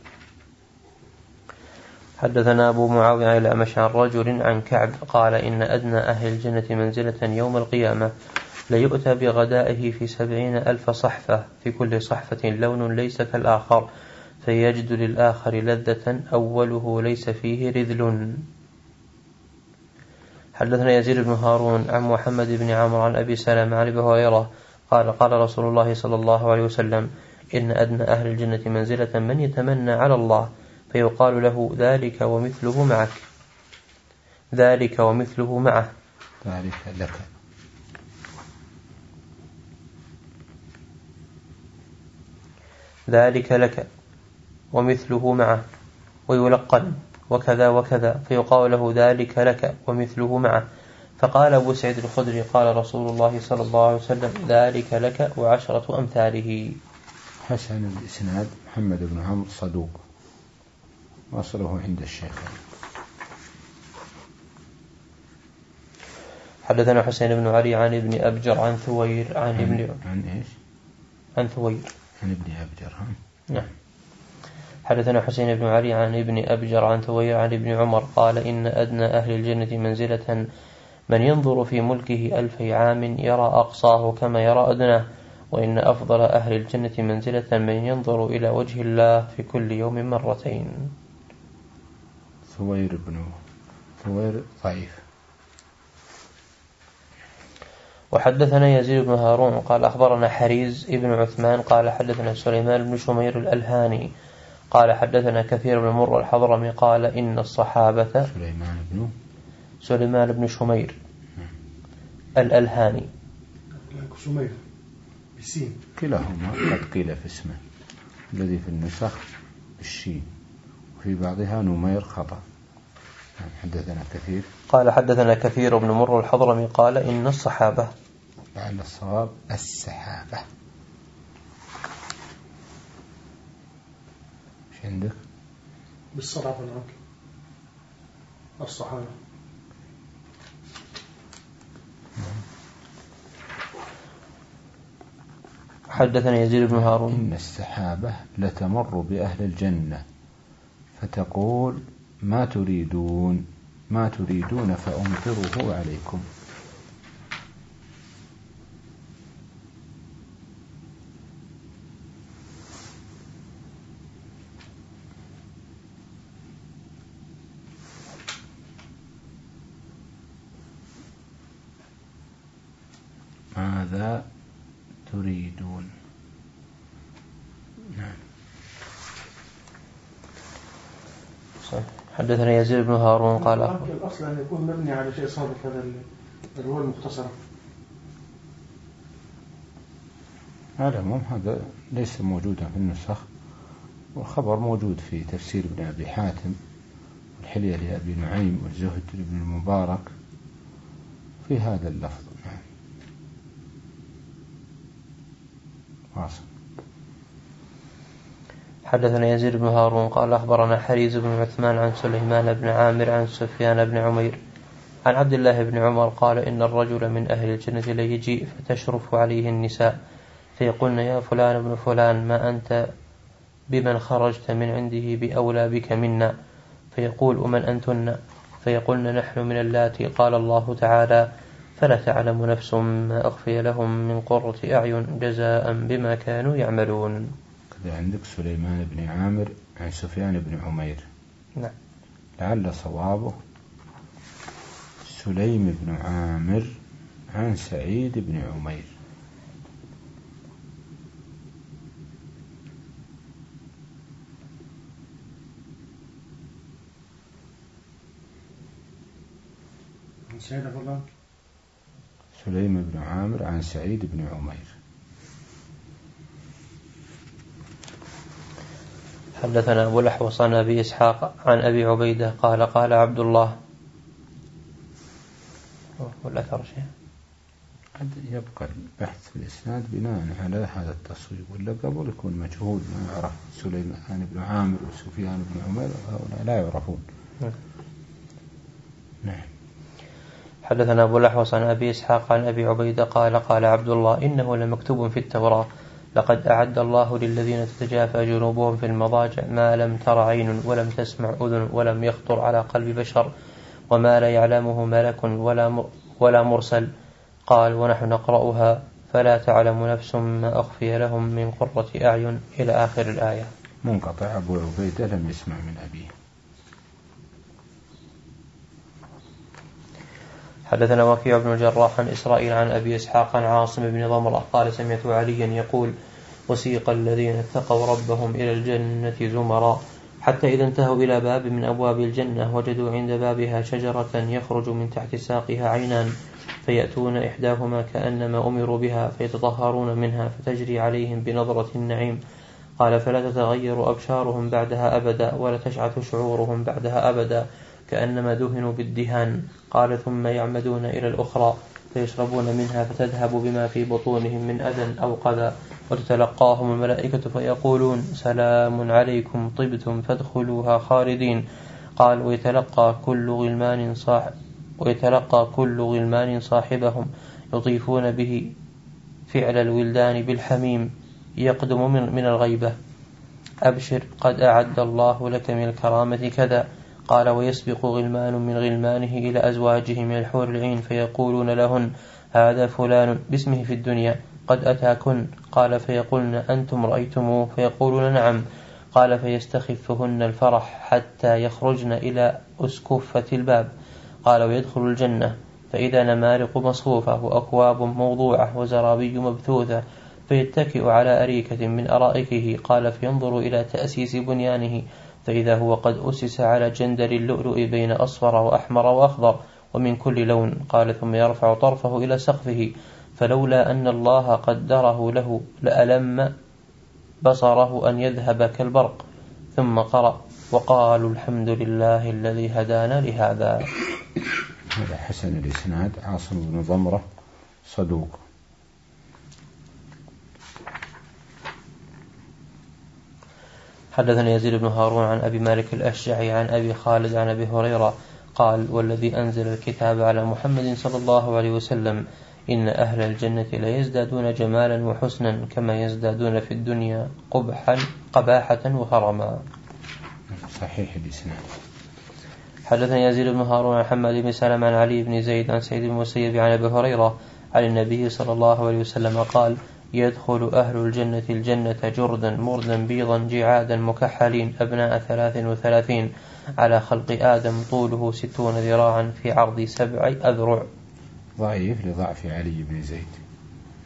حدثنا أبو معاوية عن الأعمش عن رجل عن كعب قال: إن أدنى أهل الجنة منزلة يوم القيامة ليؤتى بغدائه في سبعين ألف صحفة، في كل صحفة لون ليس كالآخر، فيجد للآخر لذة أوله ليس فيه رذل. حدثنا يزيد بن هارون عن محمد بن عمرو عن أبي سلمة عن أبي هريرة قال قال رسول الله صلى الله عليه وسلم: إن أدنى أهل الجنة منزلة من يتمنى على الله فيقال له: ذلك ومثله معك، ذلك ومثله معه، ذلك لك، ذلك لك ومثله معه، ويلقن وكذا وكذا، فيقال له: ذلك لك ومثله معه. فقال أبو سعيد الخدري: قال رسول الله صلى الله عليه وسلم: ذلك لك وعشرة أمثاله. حسن الإسناد. محمد بن عمرو صدوق، وصله عند الشيخين. حدثنا حسين بن علي عن ابن أبجر عن ثوير عن, عن ابن عن إيش؟ عن ثوير عن ابن أبجر. نعم. حدثنا حسين بن علي عن ابن أبجر عن ثوير عن ابن عمر قال: إن أدنى أهل الجنة منزلة من ينظر في ملكه ألفي عام يرى أقصاه كما يرى أدناه، وإن أفضل أهل الجنة منزلة من ينظر إلى وجه الله في كل يوم مرتين. ثوير بن ثوير ضعيف. وحدثنا يزيد بن هارون قال أخبرنا حريز ابن عثمان قال حدثنا سليمان بن شمير الألهاني قال حدثنا كثير بن مر الحضرمي قال إن الصحابة سليمان بن سليمان بن شمير الألهاني شمير بالسين، كلاهما قد قيل في اسمه الذي في النسخ بالشين، وفي بعضها نمير خطأ. حدثنا كثير قال حدثنا كثير بن مر الحضرمي قال إن الصحابة، لعل الصواب السحابة. ايش عندك؟ بالصحابة العنك الصحابة. حدثنا يزيد بن هارون إن السحابة لتمر بأهل الجنة فتقول: ما تريدون ما تريدون فأمطره عليكم. ماذا تريدون. نعم. حدثنا يزيد بن هارون قال الأصل أن يكون مبني على شيء صادق، هذا الرواية المختصرة. على العموم هذا ليس موجودا في النسخ، والخبر موجود في تفسير ابن أبي حاتم والحلية لأبي نعيم والزهد لابن المبارك في هذا اللفظ. نعم. واصل. حدثنا يزيد بن هارون قال أخبرنا حريز بن عثمان عن سليمان بن عامر عن سفيان بن عمير عن عبد الله بن عمر قال إن الرجل من أهل الجنة ليجيء فتشرف عليه النساء فيقولن يا فلان ابن فلان ما أنت بمن خرجت من عنده بأولى بك منا، فيقول ومن أنتن؟ فيقولن نحن من اللاتي قال الله تعالى فلا تعلم نفس ما أخفي لهم من قرة أعين جزاء بما كانوا يعملون. كذا عندك سليمان بن عامر عن سفيان بن عمير. نعم. لعل صوابه سليم بن عامر عن سعيد بن عمير. سليم بن عامر عن سعيد بن عمير. حدثنا أبو الأحوص عن أبي إسحاق عن أبي عبيدة قال قال عبد الله ولا ثر شيء. يبقى البحث في الإسناد بناء على هذا التصويب، ولا قبل يكون مجهول ما يعرف سليمان بن عامر وسفيان بن عمير هؤلاء لا يعرفون. نعم. حدثنا أبو الأحوص عن أبي إسحاق عن أبي عبيدة قال قال عبد الله إنه لمكتوب في التوراة لقد أعد الله للذين تتجافى جنوبهم في المضاجع ما لم تر عين ولم تسمع أذن ولم يخطر على قلب بشر وما لا يعلمه ملك ولا ولا مرسل. قال ونحن نقرأها فلا تعلم نفس ما أخفي لهم من قرة أعين إلى آخر الآية. منقطع. أبو عبيدة لم يسمع من أبيه. حدثنا وكيع بن الجراح عن إسرائيل عن أبي إسحاق عن عاصم بن ضمرة قال سمعت عليا يقول وسيق الذين اتقوا ربهم إلى الجنة زمرا حتى إذا انتهوا إلى باب من أبواب الجنة وجدوا عند بابها شجرة يخرج من تحت ساقها عينان فيأتون إحداهما كأنما أمروا بها فيتطهرون منها فتجري عليهم بنظرة النعيم. قال فلا تتغير أبشارهم بعدها أبدا ولا تشعث شعورهم بعدها أبدا كأنما دهنوا بالدهان. قال ثم يعمدون إلى الأخرى فيشربون منها فتذهب بما في بطونهم من أذى أو قذى وتتلقاهم الملائكة فيقولون سلام عليكم طبتم فادخلوها خالدين. قال ويتلقى كل غلمان صاحب ويتلقى كل غلمان صاحبهم يطيفون به فعل الولدان بالحميم يقدم من, من الغيبة أبشر قد أعد الله لك من الكرامة كذا. قال ويسبق غلمان من غلمانه إلى أزواجه من الحور العين فيقولون لهن هذا فلان باسمه في الدنيا قد أتاكن. قال فيقولن أنتم رأيتموه فيقولون نعم. قال فيستخفهن الفرح حتى يخرجن إلى أسكفة الباب. قال ويدخل الجنة فإذا نمارق مصفوفة وأكواب موضوعة وزرابي مبثوثة فيتكئ على أريكة من أرائكه. قال فينظر إلى تأسيس بنيانه فإذا هو قد أسس على جندل اللؤلؤ بين أصفر وأحمر وأخضر ومن كل لون. قال ثم يرفع طرفه إلى سقفه فلولا أن الله قدره له لألم بصره أن يذهب كالبرق. ثم قرأ وقالوا الحمد لله الذي هدانا لهذا. هذا حسن الإسناد. عاصم بن ضمرة صدوق. حدثنا يزيد بن هارون عن أبي مالك الأشجعي عن أبي خالد عن أبي هريرة قال والذي أنزل الكتاب على محمد صلى الله عليه وسلم إن أهل الجنة لا يزدادون جمالا وحسنا كما يزدادون في الدنيا قبحا قباحة وهرما. صحيح الإسناد. حدثنا يزيد بن هارون عن حماد بن سلم عن علي بن زيد عن سعيد بن المسيب عن أبي هريرة عن النبي صلى الله عليه وسلم قال يدخل أهل الجنة الجنة جردا مردا بيضا جعادا مكحلين أبناء ثلاث وثلاثين على خلق آدم طوله ستون ذراعا في عرض سبع أذرع. ضعيف لضعف علي بن زيد.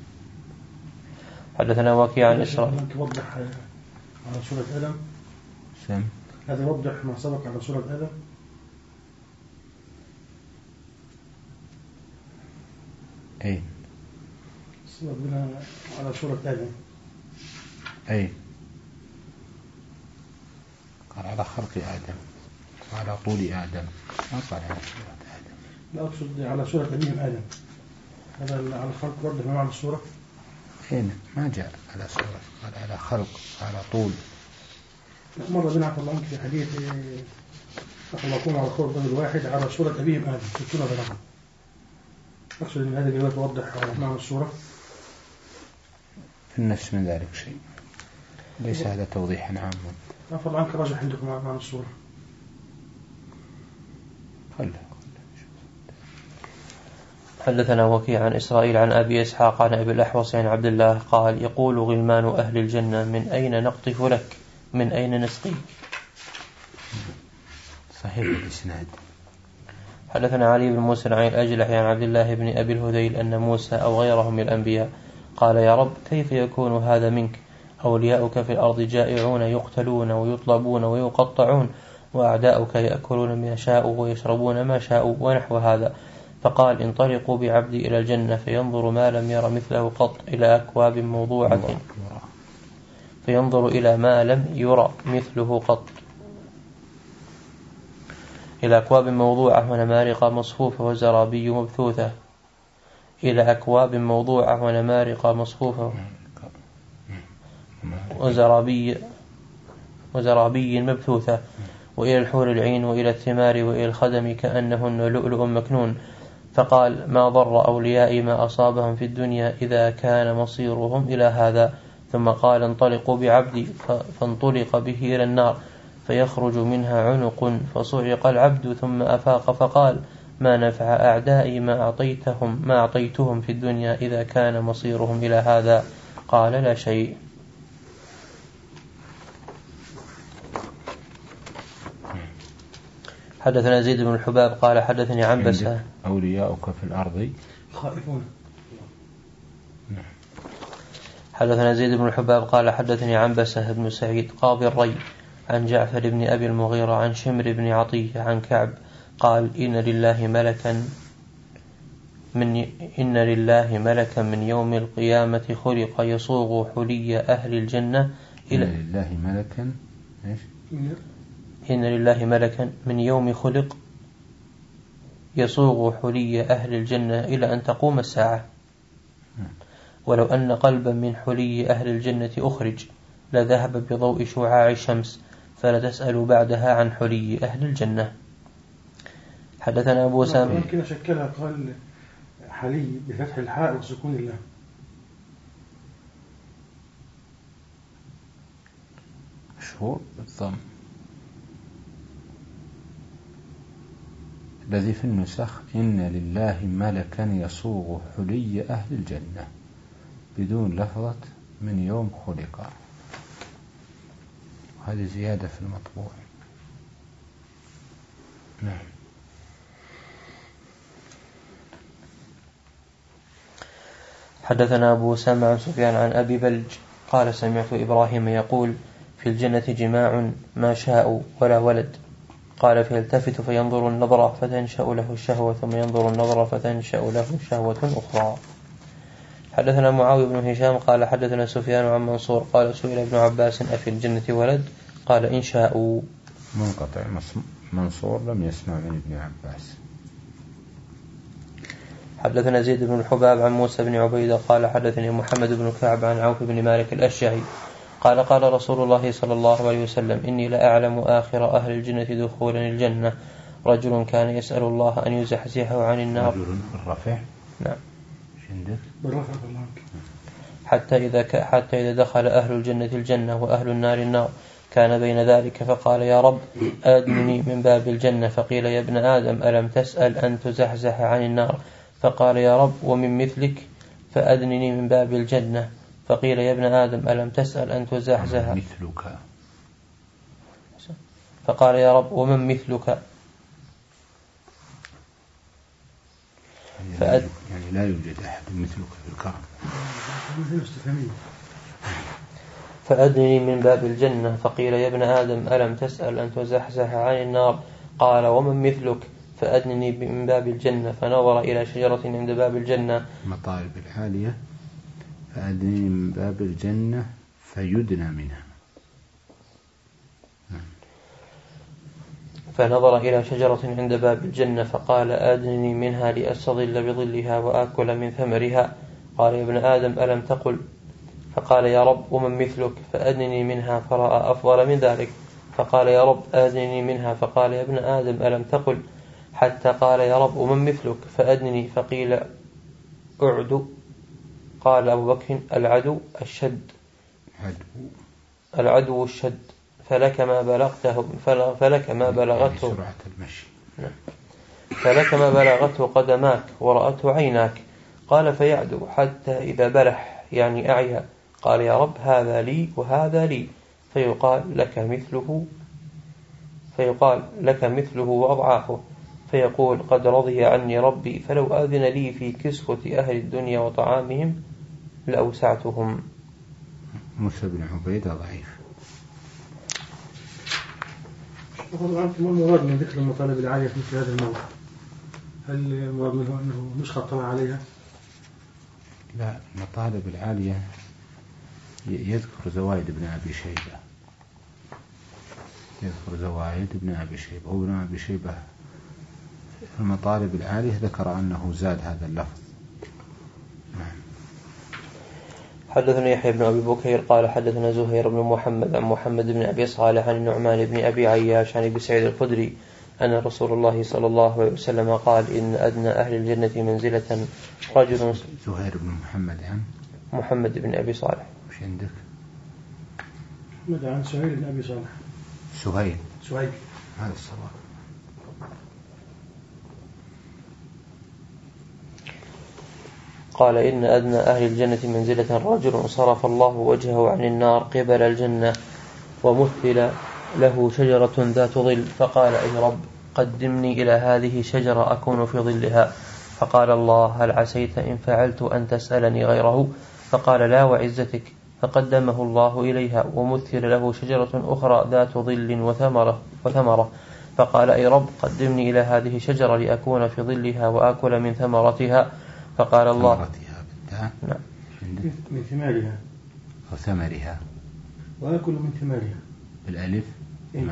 حدثنا وكيع عن إسرائيل. يوضح على سورة آدم. سم. هذا يوضح ما سبق على سورة آدم. أي سبق بنا على سورة آدم. أي قال على خلق آدم وعلى طول آدم، ما قال على سورة آدم. لا أقصد على سورة أبيهم آدم. هذا على الخلق برضه ما على السورة. هنا ما جاء على سورة، قال على خلق على طول. مرة بنا عفوا الله عنك في حديث نحن نكون على خلق رجل واحد على سورة أبيهم آدم ستون بلغة. أقصد أن هذه الرواية توضح معنى السورة. في النفس من ذلك شيء، ليس هذا توضيحا عاما. عفوا الله عنك راجع عندكم معنى السورة. خله. حدثنا وكيع عن إسرائيل عن أبي إسحاق عن أبي الأحوص عن عبد الله قال يقول غلمان أهل الجنة من أين نقطف لك من أين نسقيك. صحيح الإسناد. حدثنا علي بن موسى عن الأجلح عن عبد الله بن أبي الهذيل أن موسى أو غيره من الأنبياء قال يا رب كيف يكون هذا منك؟ أولياؤك في الأرض جائعون يقتلون ويطلبون ويقطعون، وأعداؤك يأكلون ما شاءوا ويشربون ما شاءوا ونحو هذا. فقال انطلقوا بعبدي إلى الجنة فينظر ما لم ير مثله قط إلى أكواب موضوعة فينظر إلى ما لم ير مثله قط إلى أكواب موضوعة ونمارق مصفوفة وزرابي مبثوثة إلى أكواب موضوعة ونمارق مصفوفة وزرابي وزرابي مبثوثة وإلى الحور العين وإلى الثمار وإلى الخدم كأنهن لؤلؤ مكنون. فقال ما ضر أوليائي ما أصابهم في الدنيا إذا كان مصيرهم إلى هذا. ثم قال انطلقوا بعبدي فانطلق به إلى النار فيخرج منها عنق فصعق العبد ثم أفاق فقال ما نفع أعدائي ما أعطيتهم ما أعطيتهم في الدنيا إذا كان مصيرهم إلى هذا. قال لا شيء. حدثنا زيد بن الحباب قال حدثني عنبسة أولياؤك في الأرض خائفون. حدثنا زيد بن الحباب قال حدثني عنبسة بن سعيد قاضي الري عن جعفر بن أبي المغيرة عن شمر بن عطية عن كعب قال إن لله ملكا من إن لله ملكا من يوم القيامة خلق يصوغ حلي أهل الجنة إلى إن لله ملكا إيش؟ إن لله ملكا من يوم خلق يصوغ حلي أهل الجنة إلى أن تقوم الساعة. ولو أن قلبا من حلي أهل الجنة أخرج لذهب بضوء شعاع الشمس فلتسأل بعدها عن حلي أهل الجنة. حدثنا أبو سامي ممكن شكلها قال حلي بفتح الحاء وسكون الله. مشهور بالضم الذي في النسخ إن لله ملكا يصوغ حلي أهل الجنة بدون لفظة من يوم خلق. هذه زيادة في المطبوع. نعم. حدثنا أبو سامع عن سفيان عن أبي بلج قال سمعت إبراهيم يقول في الجنة جماع ما شاء ولا ولد. قال فيلتفت فينظر النظرة فتنشأ له الشهوة ثم ينظر النظرة فتنشأ له شهوة أخرى. حدثنا معاوية بن هشام قال حدثنا سفيان عن منصور قال سئل ابن عباس أفي الجنة ولد قال إن شاءوا. منقطع. منصور لم يسمع من ابن عباس. حدثنا زيد بن الحباب عن موسى بن عبيدة قال حدثني محمد بن كعب عن عوف بن مالك الأشجعي قال قال رسول الله صلى الله عليه وسلم إني لأعلم آخر أهل الجنة دخولا الجنة رجل كان يسأل الله أن يزحزحه عن النار. رجل بالرفع. نعم. بالرفع. حتى إذا ك... حتى إذا دخل أهل الجنة الجنة وأهل النار النار كان بين ذلك فقال يا رب أدنني من باب الجنة فقيل يا ابن آدم ألم تسأل أن تزحزح عن النار فقال يا رب ومن مثلك فأدنني من باب الجنة فقيل يا ابن آدم ألم تسأل أن تزحزح مثلك فقال يا رب ومن مثلك فأد... يعني لا يوجد أحد مثلك في الكرم. فأدنني من باب الجنة. فقيل يا ابن آدم ألم تسأل أن تزحزح عن النار؟ قال ومن مثلك؟ فأدنني من باب الجنة. فنظر إلى شجرة عند باب الجنة. مطالب الحالية فأدنني من باب الجنة فيدنى منها. فنظر إلى شجرة عند باب الجنة فقال أدنني منها لأستظل بظلها وآكل من ثمرها. قال يا ابن آدم ألم تقل؟ فقال يا رب ومن مثلك؟ فأدنني منها فرأى أفضل من ذلك فقال يا رب أدنني منها. فقال يا ابن آدم ألم تقل؟ حتى قال يا رب ومن مثلك؟ فأدنني. فقيل أعد. قال أبو بكر العدو الشد العدو الشد فلك ما بلغته فلك ما بلغته فلك ما بلغته قدماك ورأته عيناك. قال فيعدو حتى إذا بلح يعني أعيا قال يا رب هذا لي وهذا لي. فيقال لك مثله فيقال لك مثله وأضعافه. فيقول قد رضي عني ربي فلو آذن لي في كسوة أهل الدنيا وطعامهم لأوسعتهم. موسى بن عبيدة ضعيف. ما المراد من ذكر المطالب العالية في مثل هذا الموضوع؟ هل المراد منه أنه نسخة طلع عليها؟ لا، المطالب العالية يذكر زوايد ابن أبي شيبة يذكر زوايد ابن أبي شيبة وابن أبي شيبة في المطالب العالية ذكر أنه زاد هذا اللفظ. حدثنا يحيى بن أبي بكير قال حدثنا زهير بن محمد عن محمد بن أبي صالح عن النعمان بن أبي عياش عن أبي سعيد الخدري أن رسول الله صلى الله عليه وسلم قال إن أدنى أهل الجنة منزلة رجل. زهير بن محمد عن محمد بن أبي صالح. وش عندك؟ محمد عن سهيل بن أبي صالح. سهيل سهيل هذا الصواب. قال إن أدنى أهل الجنة منزلة رجل صرف الله وجهه عن النار قبل الجنة ومثل له شجرة ذات ظل فقال أي رب قدمني إلى هذه شجرة أكون في ظلها. فقال الله هل عسيت إن فعلت أن تسألني غيره؟ فقال لا وعزتك. فقدمه الله إليها ومثل له شجرة أخرى ذات ظل وثمرة, وثمرة فقال أي رب قدمني إلى هذه شجرة لأكون في ظلها وآكل من ثمرتها. فقال الله ثمرتها نعم من ثمارها أو ثمرها وآكل من ثمارها بالألف. إيه؟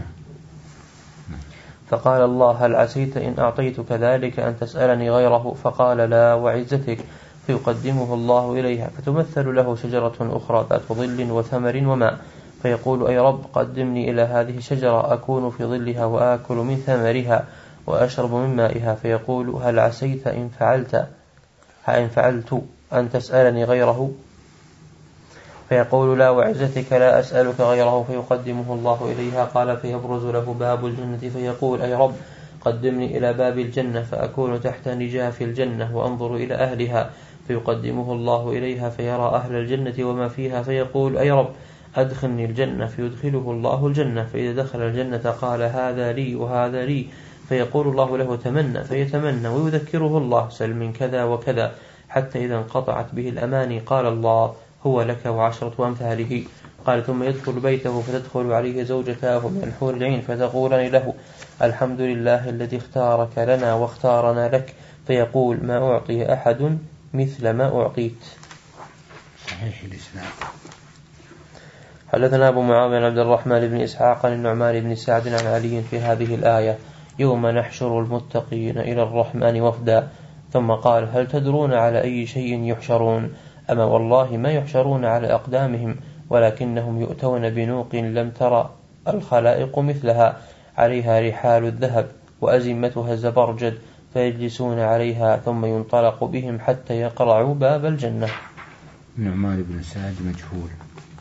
فقال الله هل عسيت إن أعطيتك ذلك أن تسألني غيره؟ فقال لا وعزتك. فيقدمه الله إليها فتمثل له شجرة أخرى ذات ظل وثمر وماء فيقول أي رب قدمني إلى هذه الشجرة أكون في ظلها وآكل من ثمرها وأشرب من مائها. فيقول هل عسيت إن فعلت إن فعلت أن تسألني غيره؟ فيقول لا وعزتك لا أسألك غيره. فيقدمه الله إليها. قال فيبرز له باب الجنة فيقول أي رب قدمني إلى باب الجنة فأكون تحت نجاف الجنة وأنظر إلى أهلها. فيقدمه الله إليها فيرى أهل الجنة وما فيها. فيقول أي رب أدخلني الجنة. فيدخله الله الجنة. فإذا دخل الجنة قال هذا لي وهذا لي. فيقول الله له تمنى فيتمنى ويذكره الله سل من كذا وكذا حتى إذا انقطعت به الأماني قال الله هو لك وعشرة أمثاله. قال ثم يدخل بيته فتدخل عليه زوجته من الحور العين فتقولان له الحمد لله الذي اختارك لنا واختارنا لك. فيقول ما أعطي أحد مثل ما أعطيت. صحيح الإسلام. حدثنا أبو معاوية عبد الرحمن بن إسحاق عن النعمان بن سعد عن علي في هذه الآية يوم نحشر المتقين إلى الرحمن وفدا. ثم قال هل تدرون على أي شيء يحشرون؟ أما والله ما يحشرون على أقدامهم ولكنهم يؤتون بنوق لم ترى الخلائق مثلها عليها رحال الذهب وأزمتها الزبرجد فيجلسون عليها ثم ينطلق بهم حتى يقرعوا باب الجنة. نعمان بن سعد مجهول.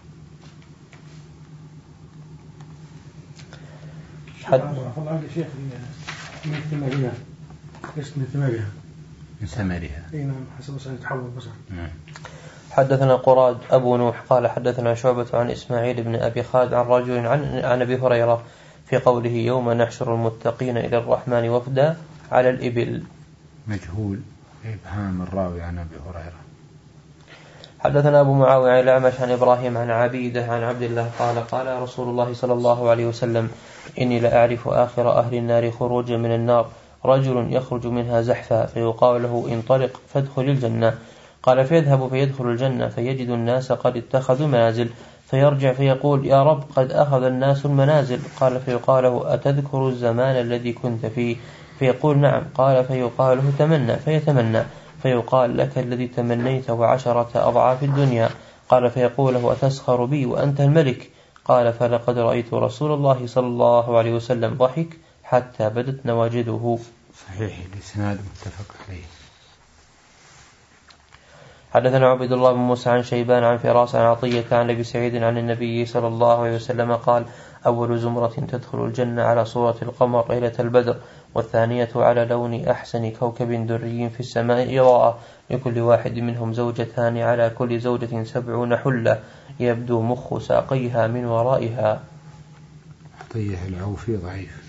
حد والله شيخ من ثمارها اسم من ثمارها من ثمارها اي نعم حسب سنة تحول البصر. حدثنا قراد أبو نوح قال حدثنا شعبة عن إسماعيل بن أبي خالد عن رجل عن, عن أبي هريرة في قوله يوم نحشر المتقين إلى الرحمن وفدا على الإبل. مجهول إبهام الراوي عن أبي هريرة. حدثنا أبو معاوية عن الأعمش عن إبراهيم عن عبيدة عن عبد الله قال قال رسول الله صلى الله عليه وسلم إني لأعرف آخر أهل النار خروجا من النار رجل يخرج منها زحفا فيقال له انطلق فادخل الجنة. قال فيذهب فيدخل الجنة فيجد الناس قد اتخذوا منازل فيرجع فيقول يا رب قد أخذ الناس المنازل. قال فيقال له أتذكر الزمان الذي كنت فيه؟ فيقول نعم. قال فيقال له تمنى فيتمنى فيقال لك الذي تمنيت وعشرة أضعاف الدنيا. قال فيقول له أتسخر بي وأنت الملك؟ قال فلقد رأيت رسول الله صلى الله عليه وسلم ضحك حتى بدت نواجذه. صحيح الإسناد متفق عليه. حدثنا عبد الله بن موسى عن شيبان عن فراس عن عطية عن أبي سعيد عن النبي صلى الله عليه وسلم قال أول زمرة تدخل الجنة على صورة القمر ليلة البدر والثانية على لون أحسن كوكب دري في السماء إضاءة لكل واحد منهم زوجتان على كل زوجة سبعون حلة يبدو مخ ساقيها من ورائها. عطية العوفي ضعيف.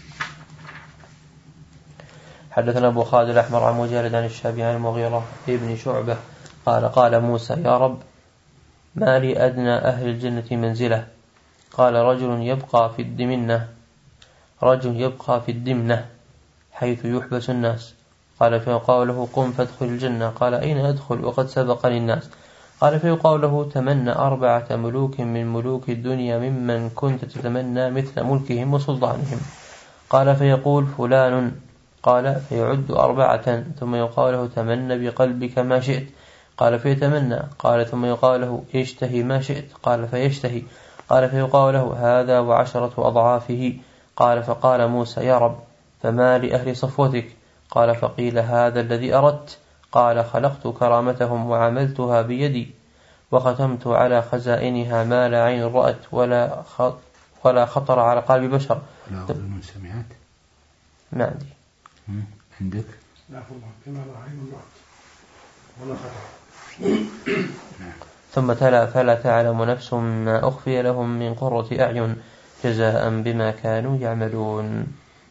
حدثنا أبو خالد الأحمر عن مجالد عن الشعبي عن المغيرة ابن شعبة قال قال موسى يا رب ما لي أدنى أهل الجنة منزلة؟ قال رجل يبقى في الدمنة رجل يبقى في الدمنة حيث يحبس الناس. قال فيقال له قم فادخل الجنة. قال أين أدخل وقد سبقني الناس؟ قال فيقال له تمنى أربعة ملوك من ملوك الدنيا ممن كنت تتمنى مثل ملكهم وسلطانهم. قال فيقول فلان. قال فيعد أربعة ثم يقال له تمنى بقلبك ما شئت. قال فيتمنى. قال ثم يقال له اشتهي ما شئت. قال فيشتهي. قال فيقال له هذا وعشرة أضعافه. قال فقال موسى يا رب فما لأهل صفوتك؟ قال فقيل هذا الذي أردت. قال خلقت كرامتهم وعملتها بيدي وختمت على خزائنها ما لا عين رأت ولا ولا خطر على قلب بشر. لا أقول من سمعت ما عندي. عندك؟ لا والله كما لا عين رأت ولا خطر. ثم تلا فلا تعلم نفس ما أخفي لهم من قرة أعين جزاء بما كانوا يعملون.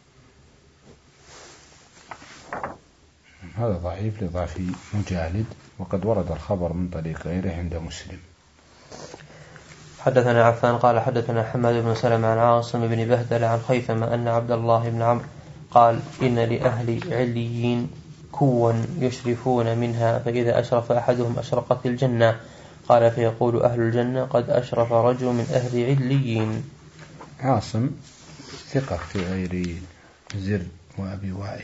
هذا ضعيف لضعف مجالد وقد ورد الخبر من طريق غيره عند مسلم. حدثنا عفان قال حدثنا حماد بن سلمة عن عاصم بن بهدل عن خيثمة أن عبد الله بن عمرو قال إن لأهل عليين كوا يشرفون منها فإذا أشرف أحدهم أشرقت الجنة. قال فيقول أهل الجنة قد أشرف رجل من أهل عليين. عاصم ثقة في غير زر وأبي وائل.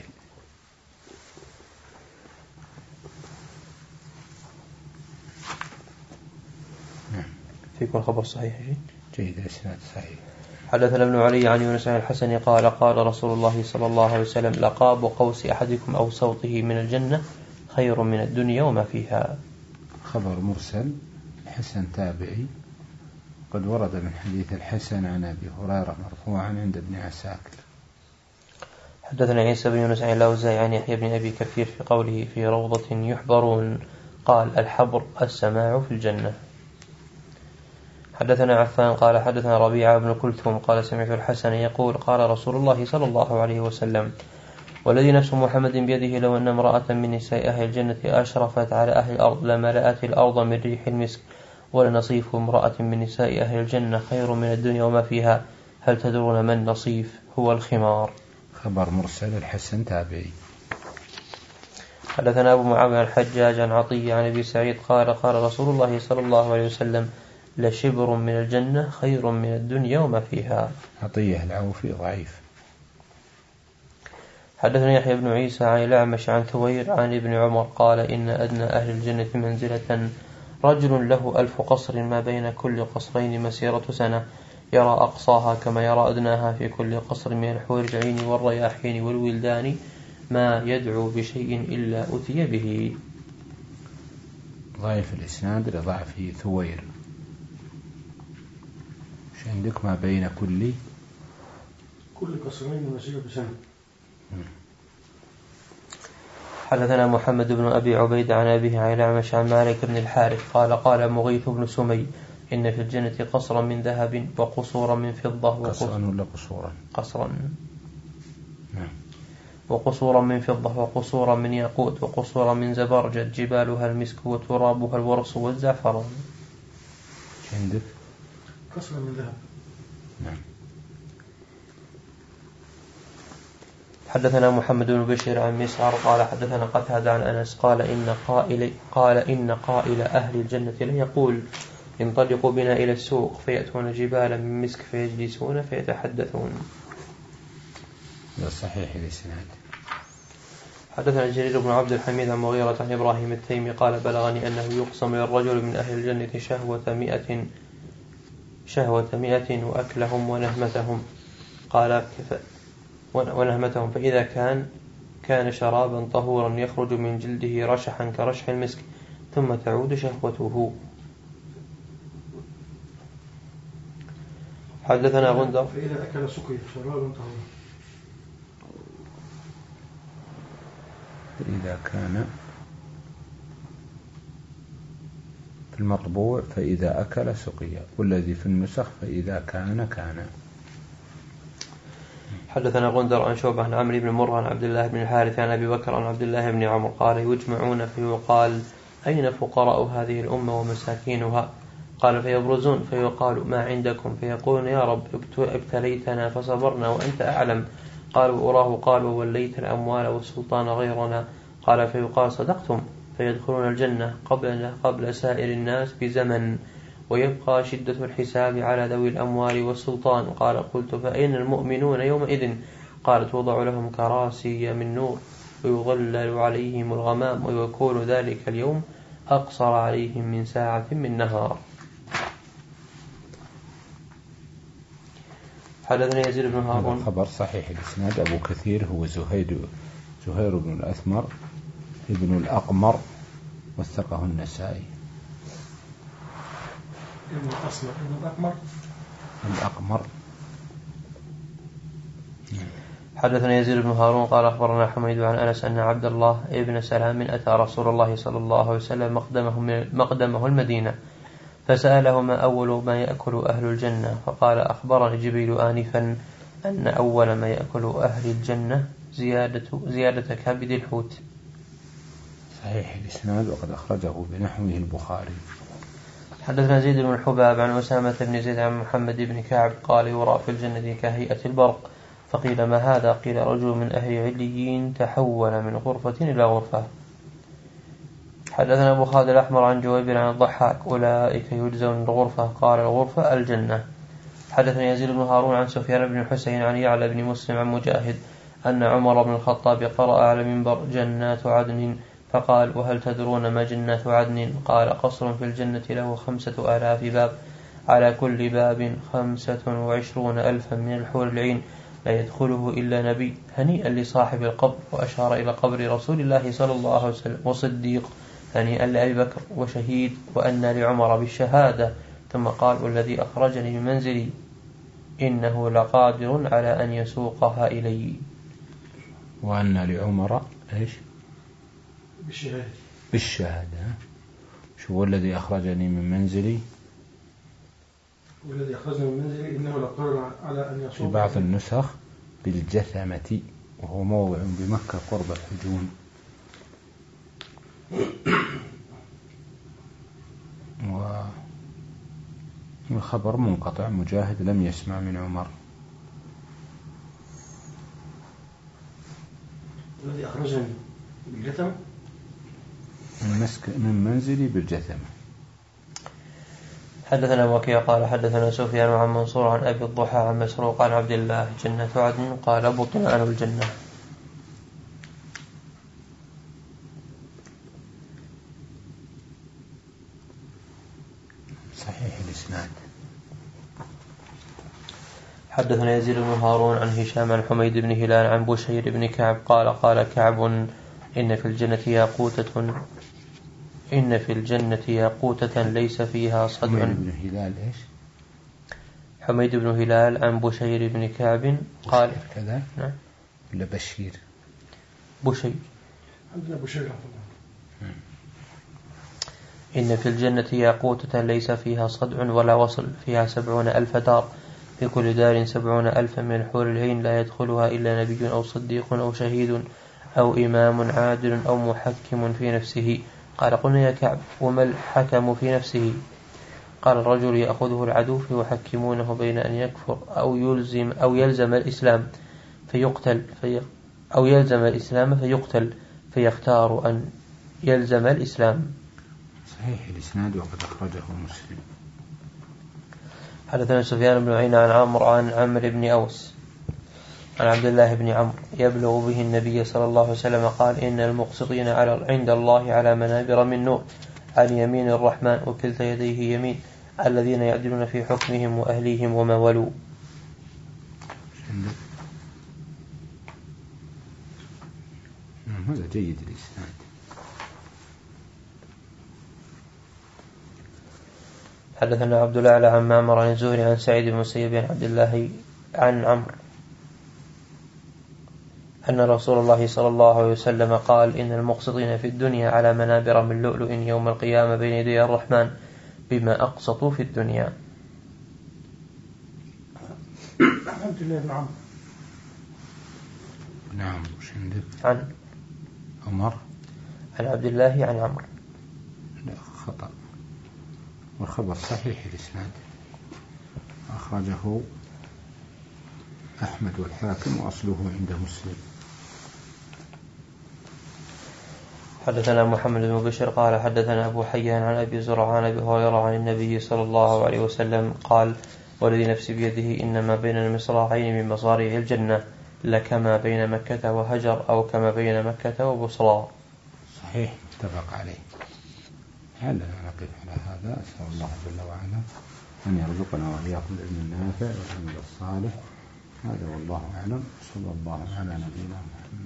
فيكون خبر صحيح جيد الإسناد صحيح. حدثنا ابن علي عن يونس عن الحسن قال قال رسول الله صلى الله عليه وسلم لقاب قوس أحدكم أو صوته من الجنة خير من الدنيا وما فيها. خبر مرسل حسن تابعي قد ورد من حديث الحسن عن أبي هريرة مرفوعا عند ابن عساكر. حدثنا عيسى بن يونس عن الأوزاعي عن يحيى بن أبي كثير في قوله في روضة يحبرون قال الحبر السماع في الجنة. حدثنا عفان قال حدثنا ربيعة بن كلثوم قال سمعت الحسن يقول قال رسول الله صلى الله عليه وسلم والذي نفس محمد بيده لو أن امرأة من نساء أهل الجنة أشرفت على أهل الأرض لملأت الأرض من ريح المسك ولنصيف امرأة من نساء أهل الجنة خير من الدنيا وما فيها. هل تدرون من نصيف؟ هو الخمار. خبر مرسل الحسن تابعي. حدثنا أبو معاوية الحجاج عن عطية عن أبي سعيد قال قال رسول الله صلى الله عليه وسلم لشبر من الجنة خير من الدنيا وما فيها. عطية العوفي ضعيف. حدثنا يحيى بن عيسى عن الأعمش عن ثوير عن ابن عمر قال إن أدنى أهل الجنة منزلة رجل له ألف قصر ما بين كل قصرين مسيرة سنة يرى أقصاها كما يرى أدناها في كل قصر من الحور العين والرياحين والولدان ما يدعو بشيء إلا أتي به. ضعيف الإسناد لضعفه ثوير. مش عندك ما بين كل كل قصرين مسيرة سنة. حدثنا محمد بن أبي عبيد عن أبيه عن الأعمش عن مالك بن الحارث قال قال مغيث بن سمي إن في الجنة قصرا من ذهب وقصورا من فضة قصرا ولا قصورا؟ قصرا نعم. وقصورا من فضة وقصورا من ياقوت وقصورا من زبرجد جبالها المسك وترابها الورص والزعفران. عندك قصرا من ذهب. نعم. حدثنا محمد بن بشير عن مسعر قال حدثنا قتادة عن أنس قال إن قائل قال إن قائل أهل الجنة لن يقول انطلقوا بنا إلى السوق فيأتون جبالا من مسك فيجلسون فيتحدثون. هذا صحيح الإسناد. حدثنا جرير بن عبد الحميد عن مغيرة عن إبراهيم التيمي قال بلغني أنه يقسم للرجل من أهل الجنة شهوة مئة شهوة مئة وأكلهم ونهمتهم قال كف ونهمتهم فإذا كان كان شرابا طهورا يخرج من جلده رشحا كرشح المسك ثم تعود شهوته. حدثنا غندر فإذا أكل سقي شرابا طهورا فإذا كان في المطبوع فإذا أكل سقيا والذي في النسخ فإذا كان كان. حدثنا غندر عن شعبة عن عمرو بن مرة عن عبد الله بن الحارث عن أبي بكر عن عبد الله بن عمرو قال يجمعون فيقال أين فقراء هذه الأمة ومساكينها قال فيبرزون فيقال ما عندكم فيقولون يا رب ابتليتنا فصبرنا وأنت أعلم قال وأراه قال ووليت الأموال والسلطان غيرنا قال فيقال صدقتم فيدخلون الجنة قبل, قبل سائر الناس بزمن ويبقى شدة الحساب على ذوي الأموال والسلطان قال قلت فأين المؤمنون يومئذ قال توضع لهم كراسي من نور ويظلل عليهم الغمام ويكون ذلك اليوم أقصر عليهم من ساعة من نهار. حدثنا يزيد بن هارون. خبر صحيح الإسناد. أبو كثير هو زهير زهير بن الأثمر ابن الأقمر وثقه النسائي. ابن الأسمر ابن الأقمر الأقمر. حدثنا يزيد بن هارون قال أخبرنا حميد عن أنس أن عبد الله ابن سلام أتى رسول الله صلى الله عليه وسلم مقدمه, مقدمه المدينة فسأله ما أول ما يأكل أهل الجنة فقال أخبرني جبريل آنفا أن أول ما يأكل أهل الجنة زيادة, زيادة كبد الحوت. صحيح الإسناد وقد أخرجه بنحوه البخاري. حدثنا زيد بن الحباب عن أسامة بن زيد عن محمد بن كعب قال يرى في الجنة كهيئة البرق فقيل ما هذا قيل رجل من أهل عليين تحول من غرفة إلى غرفة. حدثنا أبو خالد الأحمر عن جويبر عن الضحاك أولئك يجزون الغرفة قال الغرفة الجنة. حدثنا يزيد بن هارون عن سفيان بن حسين عن يعلى بن مسلم عن مجاهد أن عمر بن الخطاب قرأ على منبر جنات عدن فقال وهل تدرون ما جنات عدن قال قصر في الجنة له خمسة آلاف باب على كل باب خمسة وعشرون ألفا من الحور العين لا يدخله إلا نبي هنيئا لصاحب القبر وأشار إلى قبر رسول الله صلى الله عليه وسلم وصديق هنيئا لأبي بكر وشهيد وأن لعمر بالشهادة ثم قال والذي أخرجني من منزلي إنه لقادر على أن يسوقها إلي. وأن لعمر إيش بالشهادة بالشهادة شو الذي أخرجني من منزلي والذي أخرجني من منزلي إنه لقادر على أن يسوقها. في بعض النسخ بالجثمة وهو موضع بمكة قرب الحجون. والخبر منقطع مجاهد لم يسمع من عمر. الذي أخرجني بالجثمة من منزلي بالجثمة. حدثنا وكيع قال حدثنا سفيان عن منصور عن أبي الضحى عن مسروق عن عبد الله جنة عدن قال بطلان الجنة. صحيح الإسناد. حدثنا يزيد بن هارون عن هشام عن حميد بن هلال عن بشير بن كعب قال قال كعب إن في الجنة ياقوتة إن في الجنة ياقوتة ليس فيها صدع. حميد بن هلال إيش؟ حميد بن هلال عن بشير بن كعب قال كذا نعم ولا بشير بشير عندنا بشير. إن في الجنة ياقوتة ليس فيها صدع ولا وصل فيها سبعون ألف دار في كل دار سبعون ألفا من الحور العين لا يدخلها إلا نبي أو صديق أو شهيد أو إمام عادل أو محكم في نفسه. قال قلنا يا كعب وما الحكم في نفسه؟ قال الرجل يأخذه العدو فيحكمونه بين أن يكفر أو يلزم أو يلزم الإسلام فيقتل في أو يلزم الإسلام فيقتل فيختار أن يلزم الإسلام. صحيح الإسناد وقد أخرجه مسلم. حدثنا سفيان بن عيينة عن عمرو عن عمرو بن أوس عن عبد الله بن عمرو يبلغ به النبي صلى الله عليه وسلم قال إن المقسطين على عند الله على منابر من نور عن يمين الرحمن وكلتا يديه يمين الذين يعدلون في حكمهم وأهليهم وما ولوا. هذا جيد الإسناد. حدثنا عبد الأعلى عن معمر عن الزهري عن سعيد بن المسيب عن عبد الله عن عمرو أن رسول الله صلى الله عليه وسلم قال إن المقسطين في الدنيا على منابر من لؤلؤ يوم القيامة بين يدي الرحمن بما أقسطوا في الدنيا. عبد الله بن عمرو. نعم وش عندك؟ عن عمر عن عبد الله عن عمرو. لا خطأ والخبر صحيح الإسناد أخرجه أحمد والحاكم وأصله عند مسلم. حدثنا محمد بن بشر قال حدثنا أبو حيان عن أبي زرعة عن أبي هريرة عن النبي صلى الله عليه وسلم قال والذي نفسي بيده إنما بين المصراعين من مصاريع الجنة لكما بين مكة وهجر أو كما بين مكة وبصرى. صحيح متفق عليه. هل نقف على هذا؟ أسأل الله جل وعلا أن يرزقنا وإياكم العلم النافع والعمل الصالح. هذا والله أعلم. صلى الله على نبينا محمد.